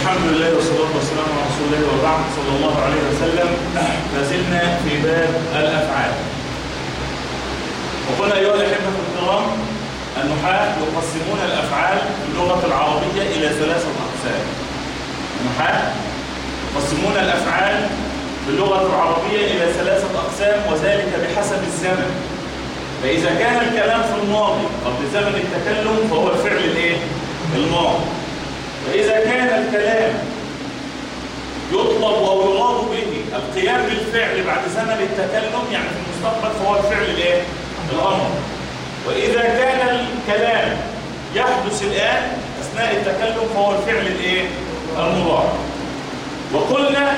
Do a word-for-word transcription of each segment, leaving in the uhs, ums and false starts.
الحمد لله والصلاة والسلام على رسول الله وبعد صلى الله عليه وسلم. ما زلنا في باب الأفعال، وقلنا أيها الأحبة الكرام النحاة يقسمون الأفعال في اللغة العربية إلى ثلاثة أقسام. النحاة يقسمون الأفعال في اللغة العربية إلى ثلاثة أقسام، وذلك بحسب الزمن. فإذا كان الكلام في الماضي قبل زمن التكلم فهو الفعل الإيه؟ الماضي. فإذا كان الكلام يطلب أو يراد به القيام بالفعل بعد زمن التكلم يعني في المستقبل فهو الفعل الإيه؟ الأمر. وإذا كان الكلام يحدث الآن أثناء التكلم فهو الفعل الإيه؟ المضارع. وقلنا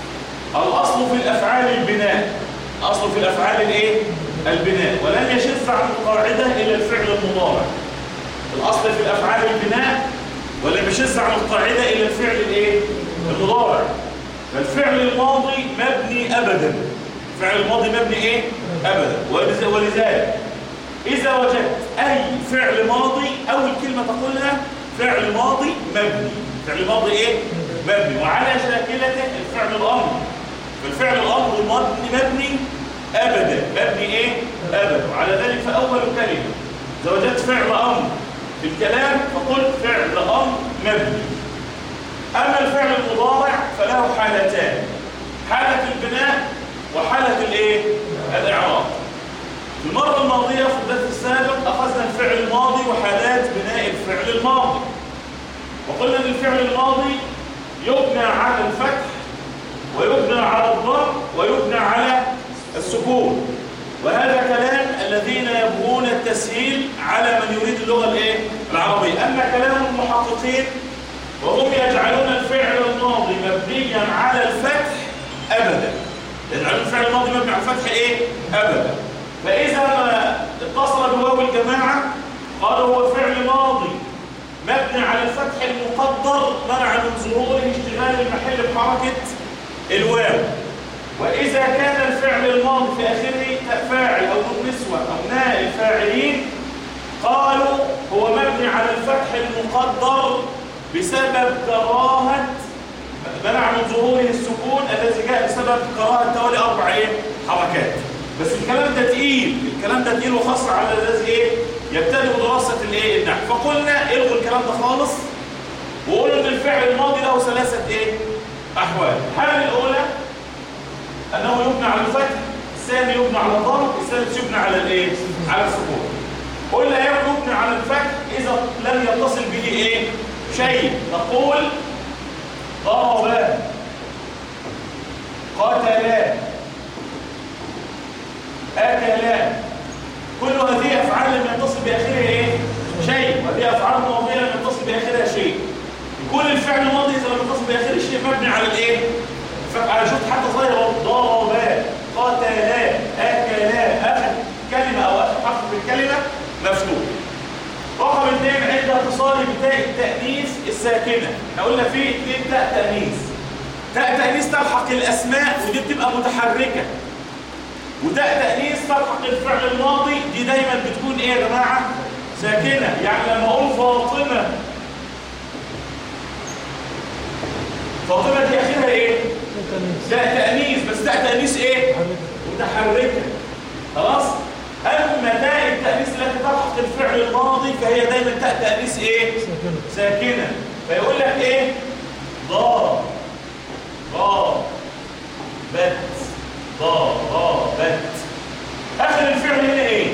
الأصل في الأفعال البناء، الأصل في الأفعال الإيه؟ البناء، ولن يشذ عن القاعدة إلا الفعل المضارع. الأصل في الأفعال البناء ولم يشذ عن القاعدة إلا الفعل الإيه؟ المضارع. فالفعل الماضي مبني أبدا، الفعل الماضي مبني إيه؟ أبدا. ولذلك إذا وجدت أي فعل ماضي أول كلمة تقولها فعل ماضي مبني، فعل ماضي إيه؟ مبني، وعلى شاكلته الفعل الأمر. فالفعل الأمر مبني مبني أبدا، مبني إيه؟ أبدا. وعلى ذلك فأول كلمة إذا وجدت فعل أمر في الكلام فقل فعل أمر مبني. أما الفعل المضارع فله حالتان، حالة البناء وحالة الإيه؟ الإعراب. في المرة الماضية في الدرس السابق أخذنا الفعل الماضي وحالات بناء الفعل الماضي، وقلنا أن الفعل الماضي يبنى على الفتح ويبنى على الضم ويبنى على السكون، وهذا كلام الذين يبغون التسهيل على من يريد اللغة الإيه؟ العربية. أما كلام المحققين وهم يجعلون الفعل الماضي مبنيا على الفتح أبدا، يجعلون الفعل الماضي مبني على الفتح إيه؟ أبدا. فإذا ما اتصل بواو الجماعة قالوا هو فعل ماضي مبني على الفتح المقدر منع من ظهوره اشتغال المحل بحركة الواو. وإذا كان الفعل الماضي في آخره فاعل أو نون نسوة أو نائب فاعلين قالوا هو مبني على الفتح المقدر بسبب كراهة منع من ظهوره السكون الذي جاء بسبب كراهة توالي أربع إيه؟ حركات. بس الكلام ده تقيل، الكلام ده تقيل وخاص على الذي إيه؟ يبتدئ دراسة الإيه؟ النحو. فقلنا الغوا الكلام ده خالص وقولوا إن الفعل الماضي له ثلاثة إيه؟ أحوال. الحالة الأولى أنه يبنى على الفتح، الثاني يبنى على الضم، الثالث يبنى على الإيه؟ على السكون. قلنا يبنى على الفتح إذا لم يتصل به إيه؟ شيء. نقول ضربا، قتلا، أكلا، كل هذه أفعال لم يتصل بآخرها إيه؟ شيء، وهذه أفعال ماضية لم يتصل بآخرها شيء. كل الفعل الماضي إذا لم يتصل بآخره شيء مبني على الإيه؟ فأنا شفت حتى صغير ضربا، قتلا، أكلا، آخر كلمة أو آخر حرف في الكلمة مفتوح. رقم اثنين عند اتصال بتاء التأنيث الساكنة. احنا قلنا في اثنين تاء تأنيث. تاء تأنيث تلحق الأسماء ودي بتبقى متحركة، وتاء تأنيث تلحق الفعل الماضي دي دايما بتكون ايه يا جماعة؟ ساكنة. يعني لما أقول فاطمة، فاطمة دي آخرها ايه؟ تاء تأنيث، بس تاء تأنيث ايه؟ متحركة. خلاص؟ أما تاء التأنيث التي تلحق الفعل الماضي فهي دايما تاء تأنيث ايه؟ ساكنة. ساكنة. فيقول لك ايه؟ ضا، ضا، بت، ضا، ضا، بت. آخر الفعل هنا ايه؟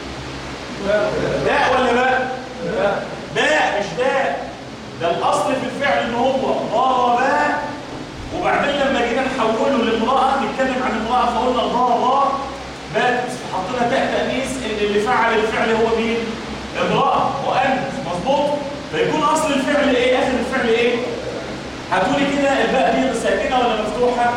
داء ولا باء؟ باء. باء مش داء. ده الأصل في الفعل إن هو ضربا، وبعدين لما جينا نحوله لامرأة نتكلم عن امرأة فقلنا ضربا بات، حطينا تاء تأنيث إن اللي فعل الفعل هو مين؟ امرأة مؤنث. مظبوط؟ فيكون أصل الفعل إيه؟ آخر الفعل إيه؟ هتقولي كده الباء دي ساكنة ولا مفتوحة؟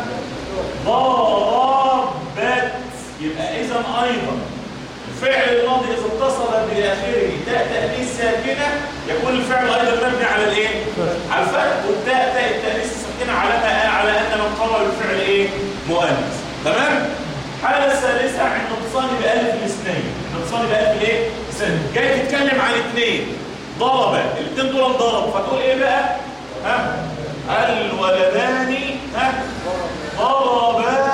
ضربت. يبقى إذا أيضا الفعل الماضي إذا اتصل بآخره تاء تأنيث ساكنة يكون الفعل أيضا مبني على الإيه؟ على الفتح، والتاء تاء التأنيث الساكنة على على أن من قرر الفعل إيه؟ مؤنث. تمام؟ الحالة الثالثة عند اتصال بألف الاثنين، اتصال بألف الإيه؟ الاثنين. جاي تتكلم عن اثنين ضرب، الاثنين دول ضرب، فتقول إيه بقى؟ ها؟ الولدان ها ضربا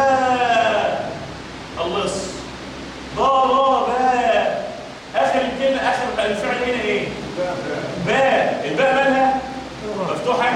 اللص ضربا. اخر الكلمه اخر الفعل هنا ايه؟ باء. الباء مالها مفتوحه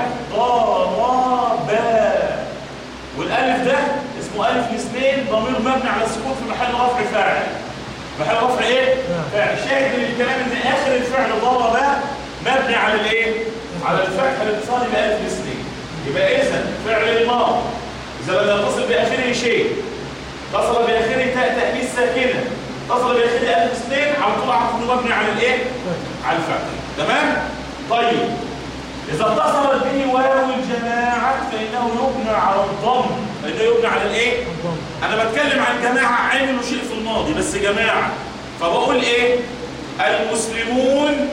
ضربا. والالف ده اسمه الف الاثنين ضمير مبني على السكون في محل رفع فاعل. محل رفع ايه؟ فاعل. شاهد من الكلام ان اخر الفعل ضربا مبني على الايه؟ على الفتح الاتصال بألف الاثنين. يبقى اذا فعل الماضي اذا لم يتصل باخره شيء اتصل باخره تاء تانيث ساكنه اتصل باخره الف اثنين على طول اعرف انه مبني على الايه؟ على الفتح. تمام؟ طيب اذا اتصلت به واو الجماعه فانه يبنى على الضم. فانه يبنى على الايه؟ انا بتكلم عن جماعه عملوا شيء في الماضي بس جماعه، فبقول ايه؟ المسلمون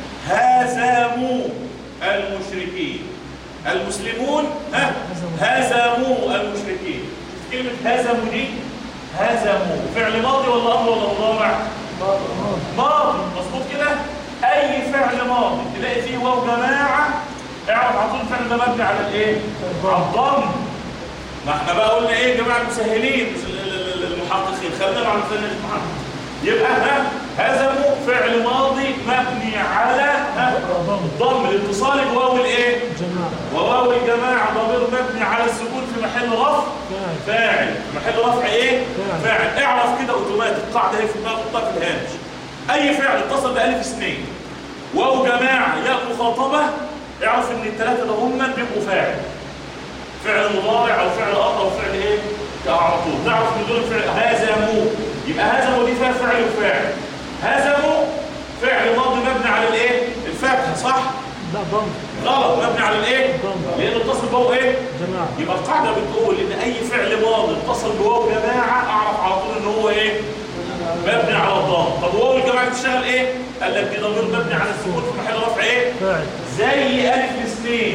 هزموا المشركين. المسلمون ها هزموا المشركين. كلمة هزموا دي هزموا فعل ماضي ولا أمر ولا مضارع؟ ماضي. مظبوط كده؟ أي فعل ماضي تلاقي فيه واو جماعة اعرف على طول الفعل ده مبني على الإيه؟ على الضم. ما احنا بقى قلنا إيه يا جماعة المسهلين المحققين، خلينا مع المحققين. يبقى ها هزموا فعل ماضي مبني على الضم الاتصال بواو الايه؟ وواو الجماعه ضمير مبني على السكون في محل رفع فاعل. في محل رفع ايه؟ فاعل. اعرف كده اوتوماتيك القاعده هي في دماغك حطها في الهامش. اي فعل اتصل بالف اثنين واو جماعه ياء مخاطبه اعرف ان الثلاثه ده هم بيبقوا فاعل. فعل مضارع او فعل امر او فعل ايه؟ على طول تعرف ان دول فعل. هزموا يبقى هزموا دي فيها فعل وفاعل. هزموا فعل ماضي مبني على الايه؟ الفتح صح؟ لا ضم. غلط مبني على الايه؟ لانه اتصل بواو ايه؟ جماعه. يبقى القاعده بتقول ان اي فعل ماضي اتصل بواو جماعه اعرف على طول ان هو ايه؟ مبني على الضم. طب واو الجماعه بتشتغل ايه؟ قال لك دي ضمير مبني على السكون في محل رفع ايه؟ فاعل. زي الف الاثنين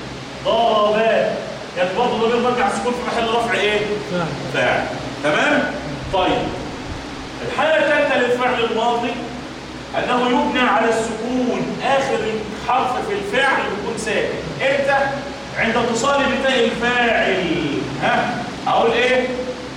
ضربا كانت برضه ضمير مبني على السكون في محل رفع ايه؟ فاعل. فاعل. تمام؟ طيب الحالة الثالثة للفعل الماضي أنه يبنى على السكون. آخر حرف في الفعل يكون ساكن. إمتى؟ عند اتصال بتاء الفاعل. ها؟ أقول إيه؟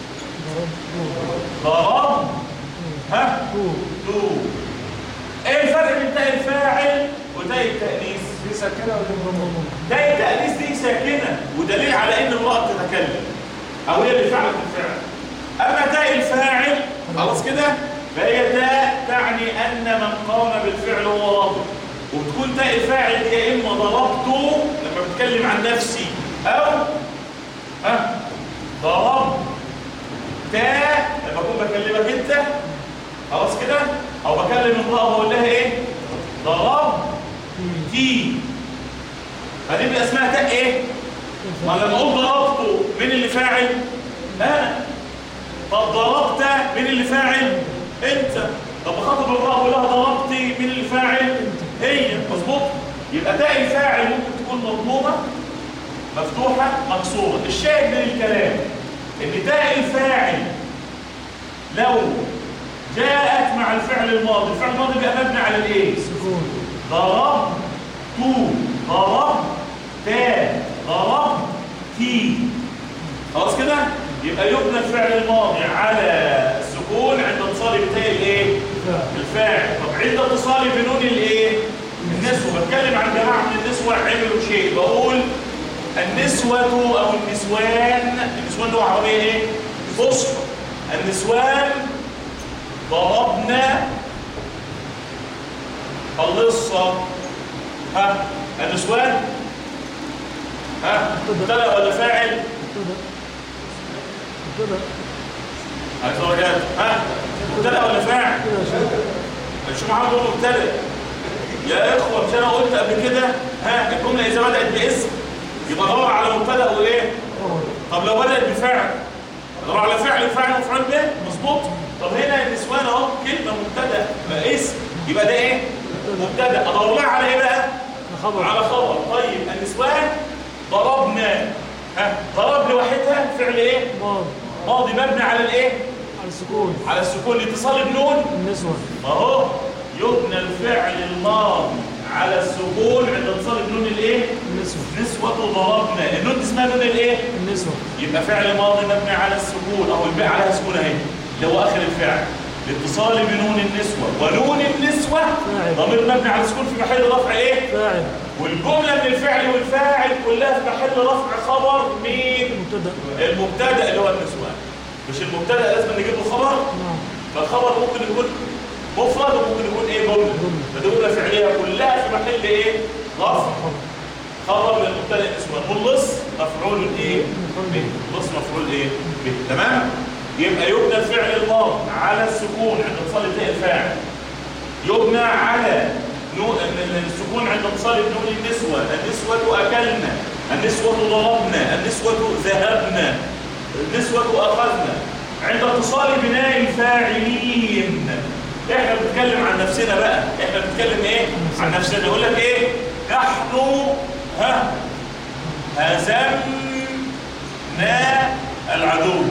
ضرب. ها؟ تو. إيه الفرق بين تاء الفاعل وتاء التأنيث؟ دي ساكنه ولا مضمومه؟ تاء التأنيث دي ساكنة ودليل على إن المرأة تتكلم أو هي اللي فعلت الفعل. أما تاء الفاعل خلاص كده فهي تاء تعني أن من قام بالفعل هو رب. وبتكون تاء الفاعل يا إما ضربته لما بتكلم عن نفسي أو ها ضرب تاء لما أكون بكلمك أنت خلاص كده أو بكلم امرأة بقول لها إيه؟ ضرب تي. فدي بيبقى اسمها تاء إيه؟ ما لما أقول ضربته مين اللي فاعل؟ أنا. طب ضربت مين اللي فاعل؟ انت. طب بخاطب الله اقول لها ضربتي مين اللي فاعل؟ هي. مظبوط؟ يبقى تاء الفاعل ممكن تكون مضمومه مفتوحه مكسوره. الشاهد من الكلام ان تاء الفاعل لو جاءت مع الفعل الماضي، الفعل الماضي بيبقى مبني على الايه؟ سكون. ضرب تو ضرب تاء ضرب تي. خلاص كده؟ يبقى يبنى الفعل الماضي على السكون عند اتصال بتاء الايه؟ الفاعل. طب عند اتصال بنون الايه؟ النسوه. بتكلم عن جماعه من النسوه عملوا شيء بقول النسوه او النسوان. النسوان ده عربيه ايه؟ فصحى. النسوان ضربنا اللصه. ها النسوان ها مبتدا ولا فاعل؟ كده هتلاقوا ها مبتدا ولا فاعل؟ شو معاهم دول مبتدا يا اخوه. مش انا قلت قبل كده ها الجمله اذا بدات باسم يبقى دور على مبتدا وايه؟ طب لو بدات بفعل دور على فعل وفعل وفعل به. مظبوط؟ طب هنا النسوان اهو كلمه مبتدا اسم يبقى ده ايه؟ مبتدا. ادور لها على ايه بقى؟ خبر. على خبر. طيب النسوان ضربنا. ها ضرب لوحدها فعل ايه؟ ماضي. ماضي مبني على الايه؟ على السكون. على السكون. الاتصال بنون النسوة. اهو يبنى الفعل الماضي على السكون عند اتصال بنون الايه؟ النسوة. نسوة ضربنا. النون دي اسمها نون الايه؟ النسوة. يبقى فعل ماضي مبني على السكون او الباء عليها سكون اهي اللي هو اخر الفعل لاتصال بنون النسوة، ونون النسوة ضمير مبني على السكون في محل رفع ايه؟ فاعل. والجملة من الفعل والفاعل كلها في محل رفع خبر مين؟ مبتدأ. المبتدأ اللي هو النسوان. مش المبتدأ لازم نجيب له خبر؟ نعم. فالخبر ممكن يكون مفرد وممكن يكون ايه جملة. فالجملة فعلية كلها في محل ايه؟ رفع. خبر للمبتدأ النسوان. ملص مفعول ايه؟ به. ملص مفعول ايه؟ به. تمام؟ يبقى يبنى الفعل الماضي على السكون عند اتصال التاء الفاعل. يبنى على نون السكون عند اتصال بنون النسوة. النسوة أكلنا، النسوة ضربنا، النسوة ذهبنا، النسوة أخذنا. عند اتصال بناء الفاعلين احنا بنتكلم عن نفسنا بقى. احنا بنتكلم ايه؟ عن نفسنا. يقول لك ايه؟ نحن ها هزمنا العدو.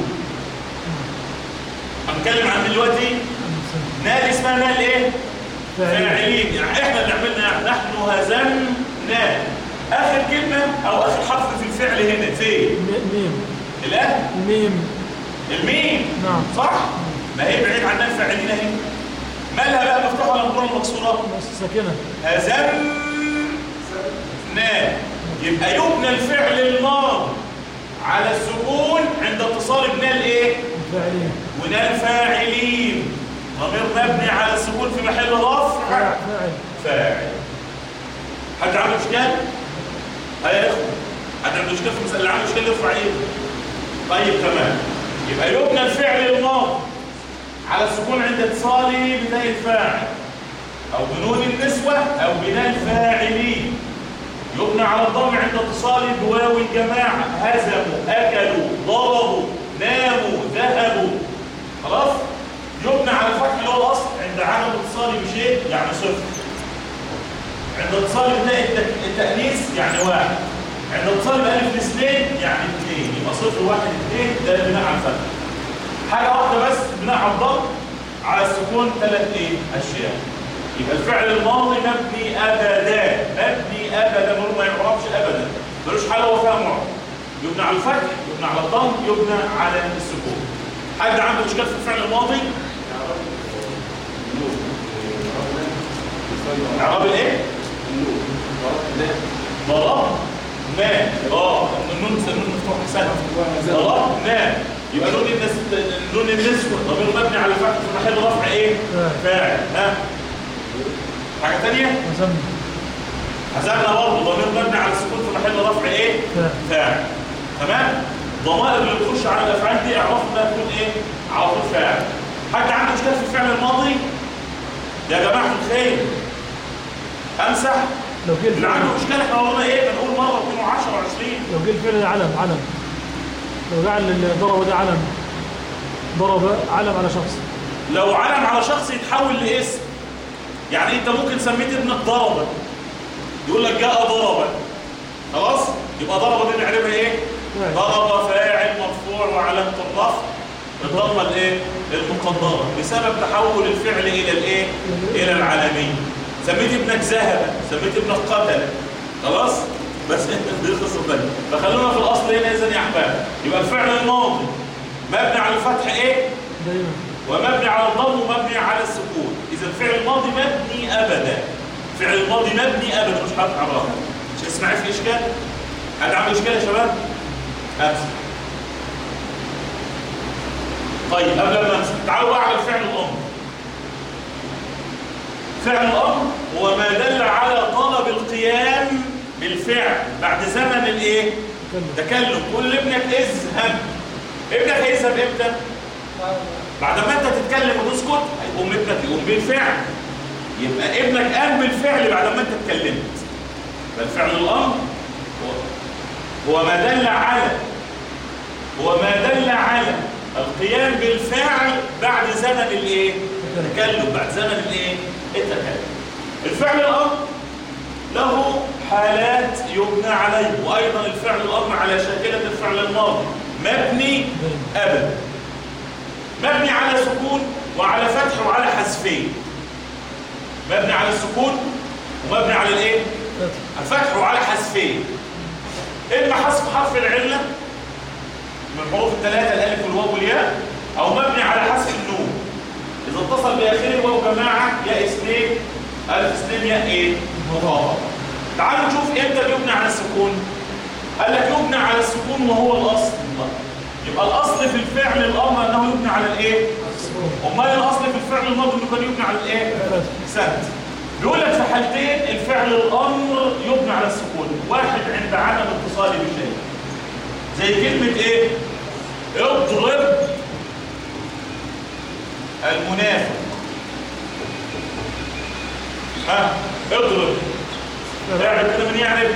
هنتكلم عن دلوقتي نال اسمها نال ايه؟ فاعلين. يعني احنا اللي عملنا نحن هزمنا. اخر كلمه او اخر حرف في الفعل هنا فين؟ ميم. الان الميم. الميم. نعم. صح؟ ما هي بعيد عنها الفاعلين اهي. مالها بقى مفتوحه ولا مضمومه المكسوره؟ ساكنه. هزمنا. يبقى يبنى الفعل الماضي على السكون عند اتصال بنال ايه؟ الفاعلين. ونال فاعلين. ضمير مبني على السكون في محل رفع فاعل. فاعل. حد عنده اشكال؟ هيا يا اخوان، حد عنده اشكال في المساله؟ اللي عنده اشكال يرفع ايده. طيب تمام. يبقى يبنى الفعل الماضي على السكون عند اتصاله بناء الفاعل او بنون النسوه او بناء الفاعلين. يبنى على الضم عند اتصاله بواو الجماعه. هزموا، اكلوا، ضربوا، ناموا، ذهبوا. خلاص؟ يبنى على الفتح اللي هو الاصل عند عدم اتصاله بشيء يعني صفر. عند اتصال بناء التأنيث يعني واحد. عند اتصال بألف الاثنين يعني اثنين. يبقى صفر واحد اثنين ده بناء على الفتح. حاجة واحدة بس بناء على الضم على السكون ثلاث ايه؟ أشياء. يبقى الفعل الماضي مبني أبدا. مبني أبدا ما يعرفش أبدا. ملوش حالة هو فيها معرب. يبنى على الفتح، يبنى على الضم، يبنى على السكون. حد عنده مشكلة في الفعل الماضي؟ اعراب الايه؟ ضرب ما اه النون النون مفتوح سهل. ضرب ما يبقى نون النس نون النسوة ضمير مبني على الفتح في محل رفع ايه؟ فاعل. ها حاجة ثانية؟ هزمنا. هزمنا برضه ضمير مبني على السكون في محل رفع ايه؟ فاعل. تمام؟ الضمائر اللي بتخش على الافعال دي اعرف انها تكون ايه؟ على طول فاعل. حد عنده مشكلة في الفعل الماضي؟ يا جماعة الخير امسح. لو جه اللي عنده مشكلة احنا قلنا ايه؟ بنقول مرة واثنين وعشرة وعشرين. لو جه الفعل ده علم علم. لو جعل الضرب ده علم. ضرب علم على شخص. لو علم على شخص يتحول لاسم. يعني انت ممكن سميت ابنك ضربا. يقول لك جاء ضربا. خلاص؟ يبقى ضربا دي نعرفها ايه؟ ضرب فاعل مرفوع وعلامة الرفع الضمه الايه؟ المقدره بسبب تحول الفعل الى الايه؟ الى العالميه. سميت ابنك ذهب، سميت ابنك قتل. خلاص؟ بس دي القصه الثانيه. فخلونا في الاصل هنا اذا يا احباب. يبقى الفعل الماضي مبني على الفتح ايه؟ دايما. ومبني على الضم ومبني على السكون. اذا الفعل الماضي مبني ابدا. الفعل الماضي مبني ابدا مش حرف عراقه. مش هتسمعي في اشكال؟ حد عنده اشكال يا شباب؟ امسك. طيب قبل ما امسك تعالوا بقى على الفعل الامر. فعل الامر هو ما دل على طلب القيام بالفعل بعد زمن الايه؟ تكلم. قول لابنك اذهب. ابنك هيذهب امتى؟ بعد ما انت تتكلم وتسكت هيقوم ابنك يقوم بالفعل. يبقى ابنك قام بالفعل بعد ما انت اتكلمت. فالفعل الامر هو ما دل على هو ما دل على القيام بالفعل بعد زمن الايه؟ التكلم. بعد زمن الايه؟ التكلم. الفعل الامر له حالات يبنى عليه، وايضا الفعل الامر على شاكله الفعل الماضي مبني ابدا. مبني على سكون وعلى فتح وعلى حذفين. مبني على السكون ومبني على الايه؟ الفتح وعلى حذفين. اما حذف حرف العله من الحروف الثلاثه الالف والواو والياء، او مبني على حذف النون اذا اتصل باخره واو جماعه ياء اثنين الف اثنين ياء ايه؟ مخاطب. تعالوا نشوف امتى بيبنى على السكون. قال لك يبنى على السكون وهو الاصل. يبقى الاصل في الفعل الامر انه يبنى على الايه؟ امال الاصل في الفعل الماضي انه كان يبنى على الايه؟ سد. بيقول لك في حالتين الفعل الامر يبنى على السكون، واحد عند عدم اتصاله بشيء زي كلمه ايه؟ اضرب المنافق. ها اضرب اعرف كده من يعرف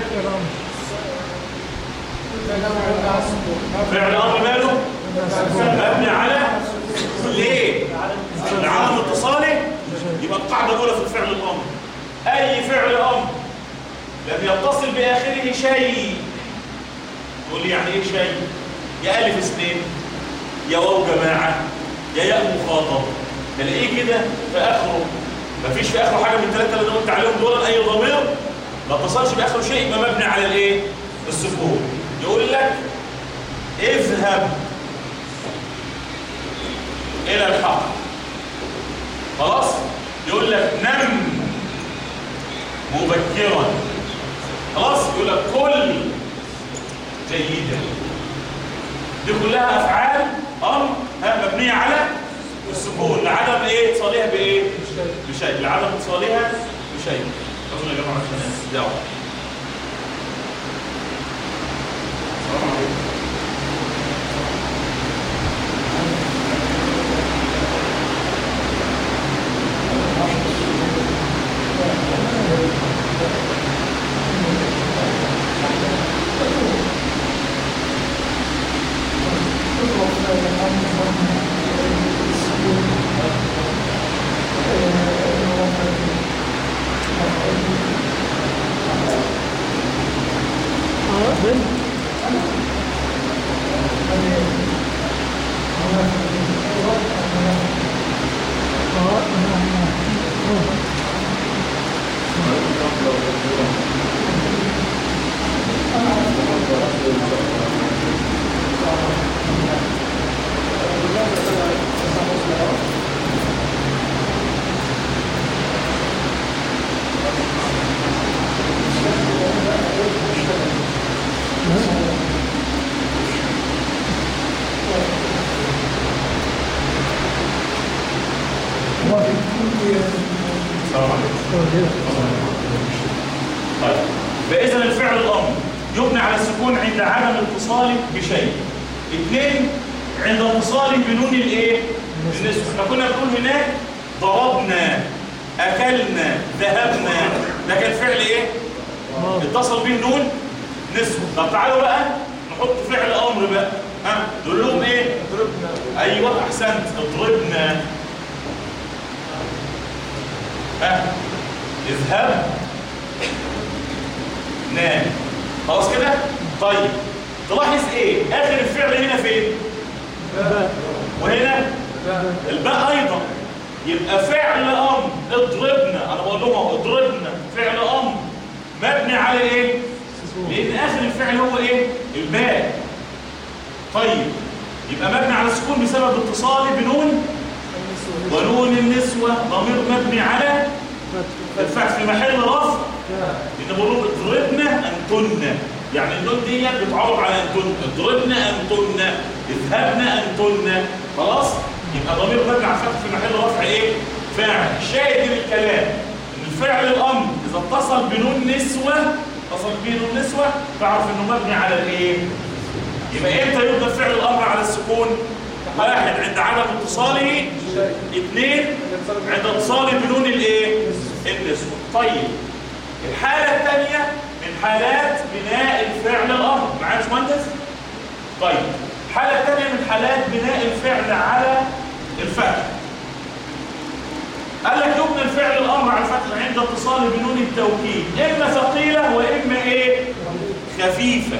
فعل امر ماله مبني على ليه؟ لعدم اتصاله. يبقى القاعده الاولى في الفعل الامر اي فعل امر لم يتصل باخره شيء. تقول لي يعني ايه شيء؟ يا الف اثنين يا واو جماعه يا ياء مخاطب، تلاقيه كده في اخره مفيش في اخره حاجه من الثلاثه اللي انا قلت عليهم دول. اي ضمير ما اتصلش باخره شيء يبقى مبني على الايه؟ السكون. يقول لك اذهب الى الحق، خلاص. يقول لك نم مبكرا، خلاص. يقول لك كل جيدا. دي كلها افعال امر مبنيه على السكون لعدم ايه؟ اتصالها بايه؟ بشيء. لعدم اتصالها بشيء. طبعا يا جماعه عشان نسدعوا. السلام عليكم. طيب، فإذا الفعل الأمر يبنى على السكون عند عدم اتصاله بشيء. اثنين، عند اتصاله بنون الايه؟ النسوة. احنا كنا بنقول هناك ضربنا، أكلنا، ذهبنا، ده كان فعل ايه؟ اتصل به نون نسوة. طب تعالوا بقى نحط فعل أمر بقى. ها نقول لهم ايه؟ اضربنا. ايوه احسنت، اضربنا. ها اذهب نام. خلاص كده؟ طيب تلاحظ ايه؟ اخر الفعل هنا فين؟ وهنا الباء ايضا. يبقى فعل امر اضربنا، انا بقول لهم اضربنا فعل امر مبني على ايه؟ لان اخر الفعل هو ايه؟ الباء. طيب يبقى مبني على السكون بسبب اتصاله بنون ونون النسوة ضمير مبني على الفتح في محل رفع. لأن بقولوا اضربنا أنتن، يعني النون دي بتعرض على أنتن. اضربنا أنتن، اذهبنا أنتن. خلاص؟ يبقى ضمير مبني على الفتح في محل رفع إيه؟ فاعل. الشاهد من الكلام إن الفعل الأمر إذا اتصل بنون نسوة، اتصل بنون نسوة تعرف إنه مبني على الإيه؟ يبقى إمتى يبنى فعل الأمر على السكون؟ واحد عند عدم اتصاله، اثنين عند اتصاله بنون الايه؟ النسوة. طيب الحالة الثانية من حالات بناء الفعل الأمر، معايا يا باشمهندس؟ طيب الحالة الثانية من حالات بناء الفعل على الفتح. قال لك يبنى الفعل الأمر على الفتح عند اتصاله بنون التوكيد، إما ثقيلة وإما إيه؟ خفيفة.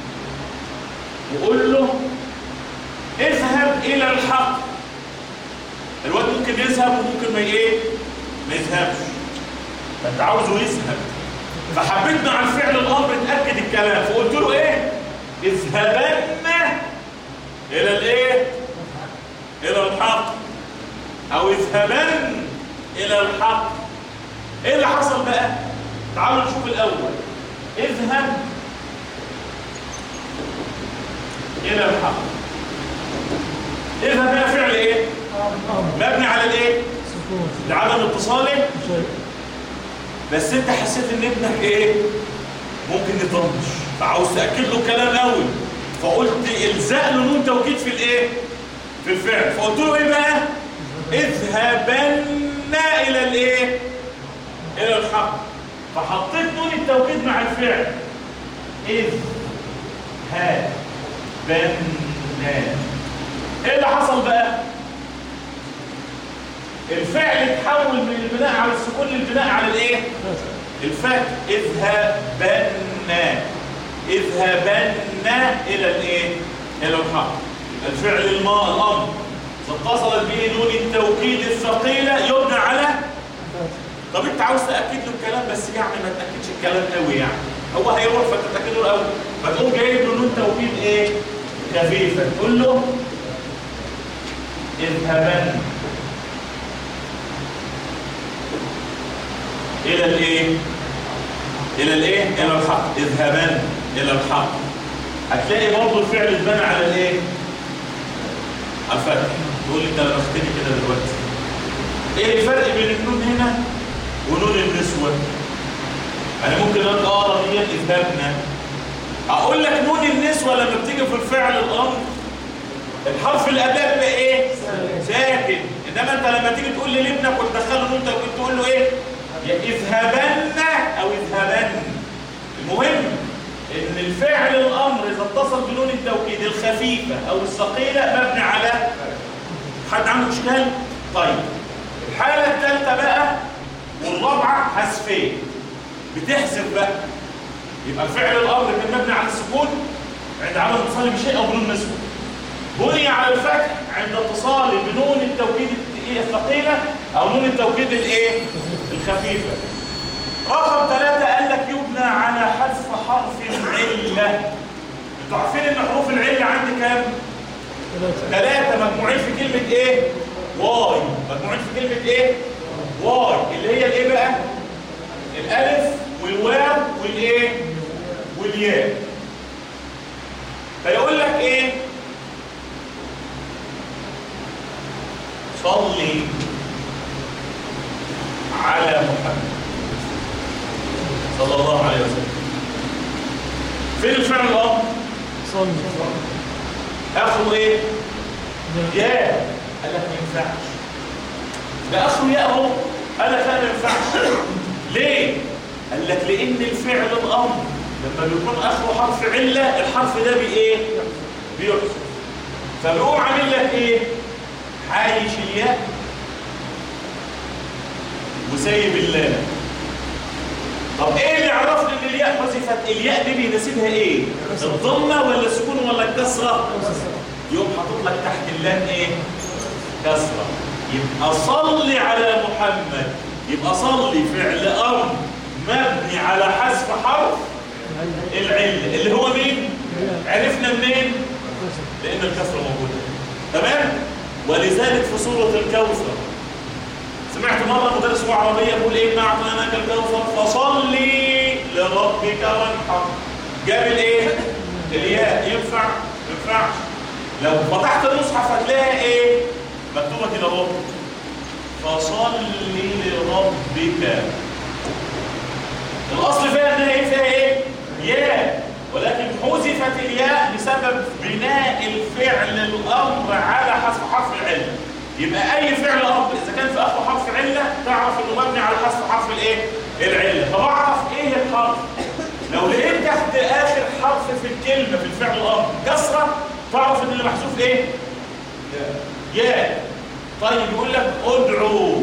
وقول له اذهب الى الحق. الواد ممكن يذهب وممكن ما ايه؟ ما يذهبش. فانت عاوزه يذهب، فحبيت مع الفعل الامر تاكد الكلام، فقلت له ايه؟ اذهبن الى الايه؟ الى الحق، او اذهبن الى الحق. ايه اللي حصل بقى؟ تعالوا نشوف الاول. اذهب الى الحق. اذهب هنا فعل ايه؟ مبني على الايه؟ لعدم اتصاله. بس انت حسيت ان ابنك ايه؟ ممكن يطنش، فعاوز تاكد له الكلام قوي، فقلت الزق له نون توكيد في الايه؟ في الفعل. فقلت له ايه بقى؟ اذهبن الى الايه؟ الى الحق. فحطيت نون التوكيد مع الفعل. اذهبن. ايه اللي حصل بقى؟ الفعل اتحول من البناء على السكون للبناء على الايه؟ الفتح. اذهبن. اذهبن الى الايه؟ الى الحق. الفعل الماء الامر اتصلت به نون التوكيد الثقيله يبنى على. طب انت عاوز تاكد له الكلام بس يعني ما تاكدش الكلام قوي، يعني هو هيروح فتتاكد له قوي، فتقوم جايب له نون توكيد ايه؟ خفيفه. تقول له اذهبن الى الايه؟ الى الايه؟ الى الحق. اذهبن الى الحق. هتلاقي برضه الفعل اتبنى على الايه؟ على الفتح. تقول لي انت لمختني كده دلوقتي. ايه الفرق بين النون هنا ونون النسوه؟ انا ممكن اقرا دي اذهبنا، اقول لك نون النسوه لما بتيجي في الفعل الامر الحرف اللي قبلها بيبقى ايه؟ ساكن. انما انت لما تيجي تقول لي لابنك وتدخله نون توكيد تقول له ايه؟ يا اذهبن او اذهبن. المهم ان الفعل الامر اذا اتصل بنون التوكيد الخفيفه او الثقيله مبني على. حد عنده اشكال؟ طيب الحاله الثالثه بقى والرابعه حذفين. بتحذف بقى، يبقى الفعل الامر كان مبني على السكون عند عدم اتصاله بشيء او بنون نسوه، بني على الفتح عند اتصاله بنون التوكيد الثقيله او نون التوكيد الايه؟ الخفيفه. رقم ثلاثة قال لك يبنى على حذف حرف العله. انتوا عارفين ان حروف العله عندي كام؟ ثلاثة مجموعين في كلمه ايه؟ واي. مجموعين في كلمه ايه؟ واي اللي هي الايه بقى؟ الالف والواو والايه؟ والياء. فيقول لك ايه؟ صلي على محمد صلى الله عليه وسلم. فين الفعل الامر؟ صلي. اخره ايه؟ ياء. قال لك ما ينفعش، ده اخره ياء اهو. قال لك لا ما ينفعش. ليه؟ قال لك لان الفعل الامر لما بيكون اخره حرف عله الحرف ده بايه؟ بيحذف. فبيقوم عامل لك ايه؟ حايش الياء وسايب اللام. طب ايه اللي عرفنا ان الياء حذفت؟ الياء دي بيناسبها ايه؟ الضمه ولا السكون ولا الكسره؟ يقوم حاطط لك تحت اللام ايه؟ كسره. يبقى صلي على محمد، يبقى صلي فعل امر مبني على حذف حرف العله اللي هو مين؟ عرفنا منين؟ لان الكسره موجوده. تمام؟ ولذلك في سوره الكوثر سمعت مره مدرس لغه عربيه يقول ايه؟ ما اعطيناك الكوثر فصلي لربك وانحر. جاب الايه؟ الياء. ينفع؟ ما ينفعش. لو فتحت المصحف هتلاقي ايه؟ مكتوبه كده اهو فصلي لربك. الاصل فيها انها ايه؟ فيها ايه؟ ياء، ولكن حذفت الياء بسبب بناء الفعل الامر على حذف حرف العله. يبقى اي فعل امر اذا كان في اخر حرف عله تعرف انه مبني على حذف حرف الايه؟ العله. طب اعرف ايه الحرف؟ لو لقيت تحت اخر حرف في الكلمه في الفعل الامر كسره تعرف ان اللي محذوف ايه؟ ياء. طيب يقول لك ادعو،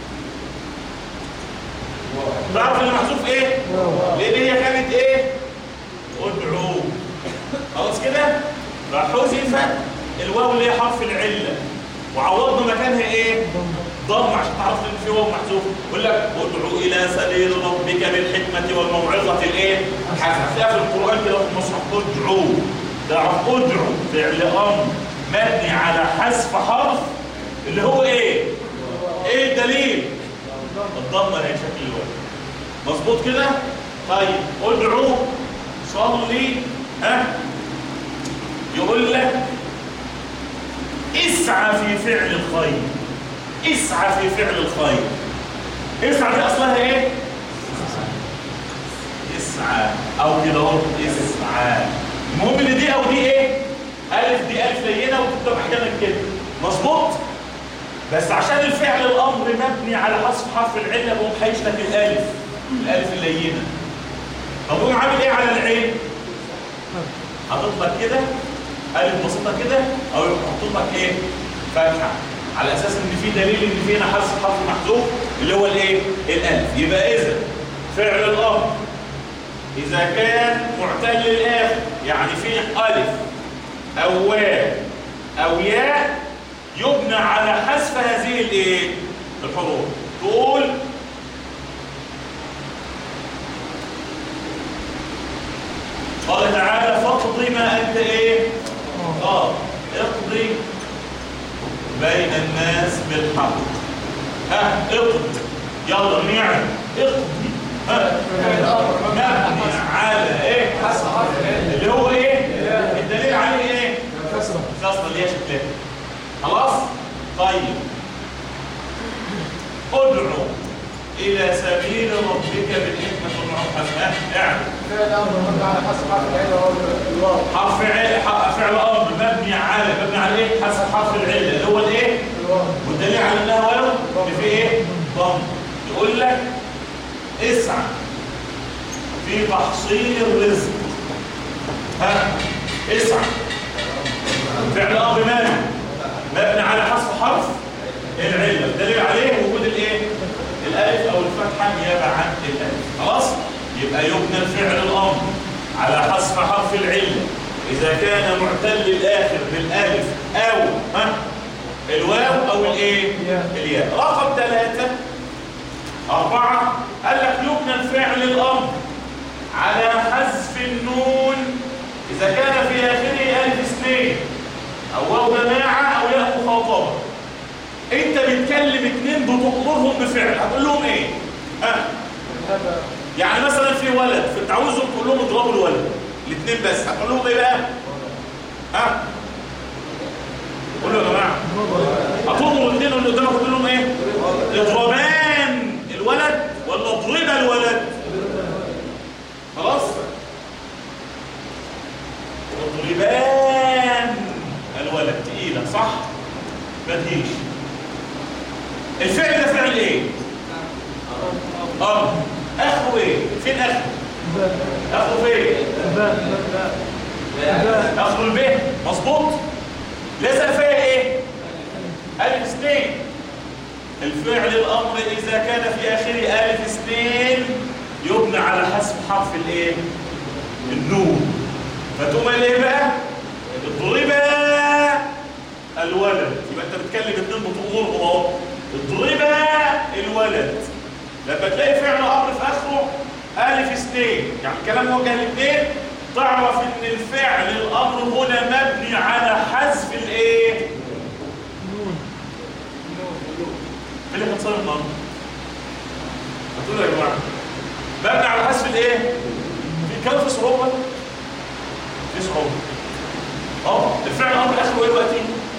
تعرف اللي محذوف ايه؟ لان هي كانت ايه؟ ادعو. خلاص كده؟ فحذفت الواو اللي هي حرف العله وعوضنا مكانها ايه؟ ضم عشان تعرف ان في واو محذوف. يقول لك ادعو الى سبيل ربك بالحكمه والموعظه الايه؟ هتلاقيها في القران كده في المصحف ادعو. تعرف ادعو فعل امر مبني على حذف حرف اللي هو ايه؟ ايه الدليل؟ الضمه هي شكل الواو. مظبوط كده؟ طيب ادعو صلي ها يقول لك اسعى في فعل الخير. اسعى في فعل الخير. اسعى دي اصلها ايه؟ اسعى او كده اهو اسعى. المهم ان دي او دي ايه؟ الف دي الف لينه وتكتب احيانا كده. مظبوط؟ بس عشان الفعل الامر مبني على حذف حرف العله بقوم حايش لك الالف. الالف اللينه. طب هو عامل ايه على العين؟ حاطط لك كده الف بسيطه كده او يحط لك ايه؟ فتحه على اساس ان في دليل ان في هنا حذف حرف محذوف اللي هو الايه؟ الالف. يبقى اذا فعل الامر اذا كان معتل الاخر يعني فيه الف او واو او ياء يبنى على حذف هذه الايه؟ الحروف. تقول قال تعالى فاقضي ما انت ايه؟ اه اقضي بين الناس بالحق. ها اقضي يلا نعم اقضي. ها مبني على ايه؟ اللي هو ايه؟ الدليل عليه ايه؟ كسره. كسره اللي هي شكلها. خلاص؟ طيب ادعو الى سبيل ربك بالحكمه والموعظه. اعلم فعل امر مبني على حذف حرف العله وهو الواو. حرف عله فعل امر مبني على مبني على ايه؟ حذف حرف العله اللي هو الايه؟ الواو. والدليل على انها واو اللي فيه ايه؟ ضم. يقول لك اسعى في تحصيل الرزق. ها اسعى فعل امر مبني مبني على حذف حرف العله. الدليل عليه وجود الايه؟ الالف او الفتحه نيابه عن الالف. خلاص؟ يبقى يبنى الفعل الامر على حذف حرف العله اذا كان معتل الاخر بالالف او ها الواو او الايه؟ الياء. رقم ثلاثه اربعه قال لك يبنى الفعل الامر على حذف النون اذا كان في اخره الف اثنين او واو جماعه او ياء مخاطبه. انت بتكلم اثنين بتأمرهم بفعل هتقول لهم ايه؟ ها؟ يعني مثلا في ولد في تعوزهم تقول لهم اضربوا الولد الاثنين بس هتقول لهم ايه بقى؟ ها؟ قولوا يا جماعه هتضربوا الاثنين اللي قدامك تقول لهم ايه؟ اضربان الولد ولا اضرب الولد؟ خلاص؟ اضربان الولد تقيله صح؟ ما تجيش. الفعل ده فعل ايه؟ امر. اخره ايه؟ فين اخره؟ اخره فين؟ اخره الب. مظبوط؟ لازق فيها ايه؟ الف اثنين. الفعل الامر اذا كان في اخره الف اثنين يبنى على حذف حرف الايه؟ النون. فتقوم ايه بقى؟ اضربا الولد. يبقى انت بتكلم اثنين بتأمرهم اهو. اضربا الولد. لما تلاقي فعل امر في اخره الف اثنين يعني الكلام موجه لاثنين تعرف ان الفعل الامر هنا مبني على حذف الايه؟ نون. ايه اللي هتصير النهارده؟ هتقولوا يا جماعه مبني على حذف الايه؟ في كلام في صعوبه؟ في صعوبه. اه الفعل الامر اخره ايه دلوقتي؟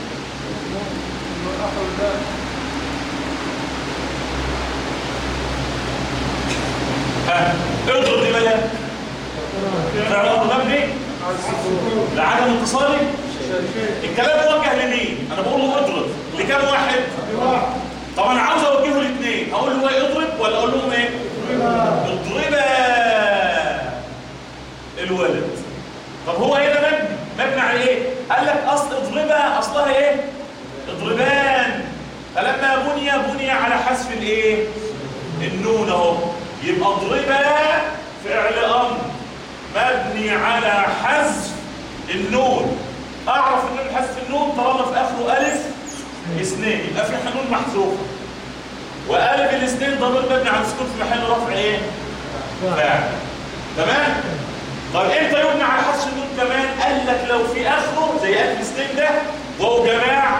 ها اضرب دي بقى فعل امر مبني لعدم اتصالي. الكلام موجه لمين؟ انا بقول له اضرب لكام واحد؟ طب انا عاوز اوجهه لاثنين اقول له ايه اضرب ولا اقول لهم ايه؟ اضربا الولد. طب هو هنا مبني مبني على ايه؟ قال لك اصل اضربا اصلها ايه؟ اضربان. فلما بني بني على حذف الايه؟ النون اهو. يبقى اضربا فعل امر مبني على حذف النون. اعرف ان حذف النون طالما في اخره الف اثنين يبقى في حنون محذوفه. وقالب الاثنين ضمير مبني على السكون في محل رفع ايه؟ فاعل. تمام؟ طب امتى يبنى على حذف النون كمان؟ قال لك لو في اخره زي قالب الاثنين ده وهو جماعه.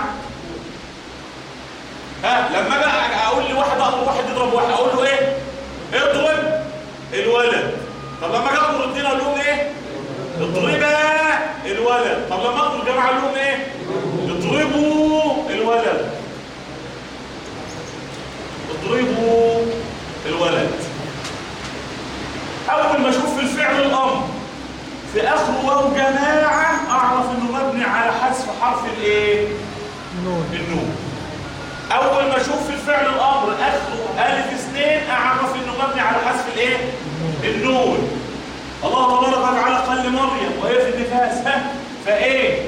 ها لما بقى اقول لواحد امر واحد يضرب واحد اقول له ايه؟ اضرب الولد. طب لما اجي اضرب الاثنين اقول لهم ايه؟ اضربا الولد. طب لما اضرب الجماعه اقول لهم ايه؟ اضربوا الولد. اضربوا الولد. اول ما اشوف في الفعل الامر في اخره واو جماعه اعرف انه مبني على حذف حرف الايه؟ النون. النون. اول ما اشوف في الفعل الامر اخره الف اثنين اعرف انه مبني على حذف الايه؟ النون. الله تبارك وتعالى قال لمريم وهي في النفاس ها فايه؟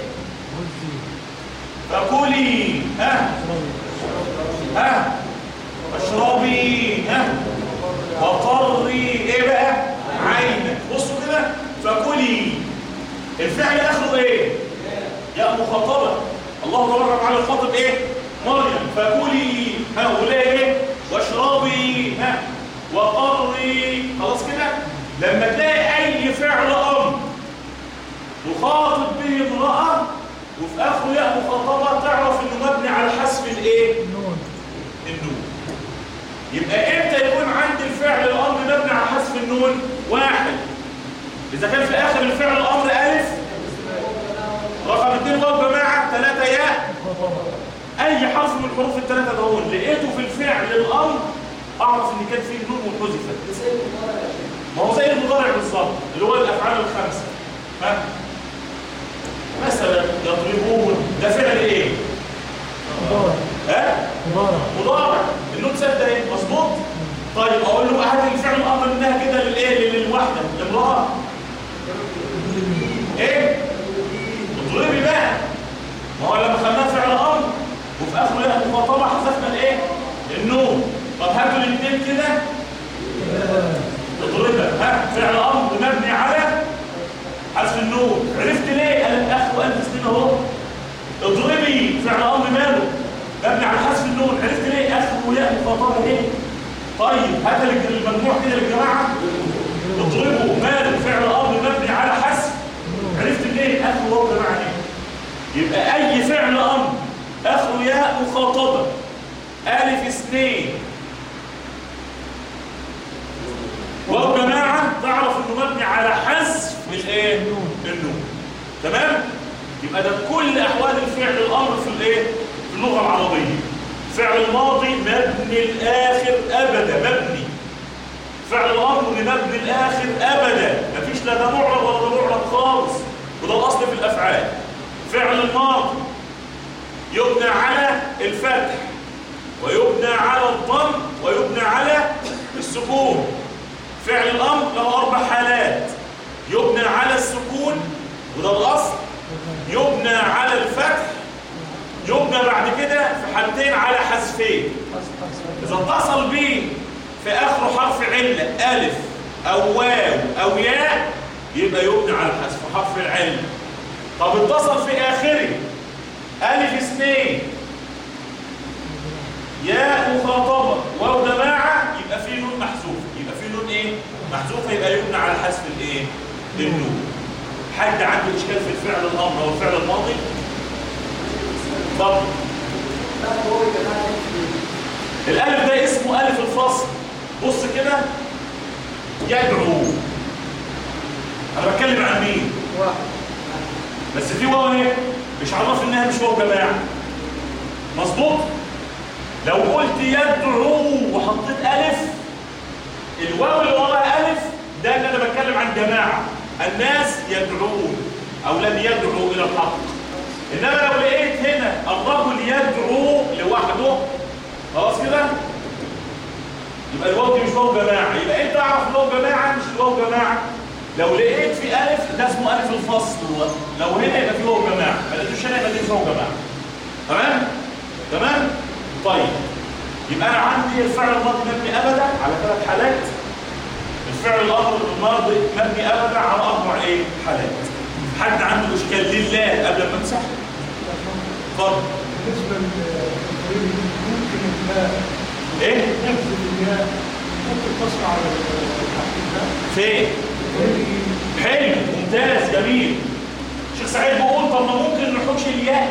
فكلي ها ها اشربي ها وقري ايه بقى؟ عينك. بصوا كده فكلي الفعل اخره ايه؟ يا مخاطبه. الله تبارك وتعالى خاطب ايه؟ مريم. فكلي ها ولا ايه؟ واشربي ها وقري. خلاص كده؟ لما تلاقي اي فعل امر تخاطب به امراه وفي اخره ياء مخاطبه تعرف انه مبني على حذف الايه؟ النون. النون. يبقى امتى يكون عندي الفعل الامر مبني على حذف النون؟ واحد اذا كان في اخر الفعل الامر الف، رقم اثنين واو جماعه، ثلاثه ياء. اي حرف من الحروف الثلاثه دول لقيته في الفعل الامر اعرف ان كان فيه نون وحذفت. ما هو زي المضارع بالظبط اللي هو الافعال الخمسه. ها مثلا يضربون ده فعل ايه؟ مضارع. ها؟ مضارع. مضارع. النون سد ايه؟ مظبوط؟ طيب اقول له هات الفعل الامر منها كده للايه؟ للوحده الامراه. ايه؟ اضربي بقى. ما هو لما خلناه فعل امر وفي اخره لها مخاطبه حذفنا الايه؟ النون. طب هاتوا الاثنين كده اضربها. ها فعل امر مبني على حذف النون. عرفت ليه؟ قال الاخ وقال تسليم اهو. اضربي فعل امر ماله؟ مبني على حذف النون. عرفت ليه؟ اخ وياء مخاطبه ايه؟ طيب هات المجموع كده للجماعه اضربوا ماله؟ فعل امر مبني على حذف. عرفت ليه؟ اخ وواو جماعه ايه؟ يبقى اي فعل امر اخره ياء مخاطبه الف اثنين واو جماعه تعرف انه مبني على حذف الايه؟ النون. تمام؟ يبقى ده كل احوال الفعل الامر في الايه؟ في اللغه العربيه. فعل الماضي مبني الاخر ابدا مبني. فعل الامر مبني الاخر ابدا مفيش لا ده معرب ولا ده معرب خالص. وده الاصل في الافعال. فعل الماضي يبنى على الفتح ويبنى على الضم ويبنى على السكون. فعل الامر له اربع حالات. يبنى على السكون وده الاصل. يبنى على الفتح. يبنى بعد كده في حالتين على حذفين. اذا اتصل به في اخره حرف عله الف او واو او ياء يبقى يبنى على الحذف حرف العله. طب اتصل في اخره الف اثنين ياء مخاطبه واو جماعه يبقى في نون محذوف. يبقى في نون ايه؟ محذوفه. يبقى يبنى على حذف الايه؟ النون. حد عنده اشكال في الفعل الامر او الفعل الماضي؟ اتفضل. الالف ده اسمه الف الفصل. بص كده يدعو. انا بتكلم عن مين؟ واحد. بس في واو ايه؟ مش عرف انها مش واو جماعه. مظبوط؟ لو قلت يدعو وحطيت الف الواو اللي وراها الف ده ان انا بتكلم عن جماعه. الناس يدعون او لم يدعوا الى الحق. انما لو لقيت هنا الرجل يدعو لوحده خلاص كده يبقى الواو دي مش واو جماعه. يبقى انت اعرف الواو جماعه مش الواو جماعه. لو لقيت في الف ده اسمه الف الفصل. لو هنا يبقى في واو جماعه. ما لقيتوش هنا يبقى دي واو جماعه. تمام؟ تمام؟ طيب يبقى انا عندي الفعل الماضي مبني ابدا على ثلاث حالات. الفعل الامر الماضي مبني ابدا على اربع ايه؟ حالات. حد عنده اشكال لله قبل ما امسح؟ اتفضل. بالنسبه للتقرير ممكن ما ايه؟ نحذف الياء نحط الكسر على التحقيق ده. فين؟ حلو ممتاز جميل. شيخ سعيد بيقول طب ما ممكن نحطش الياء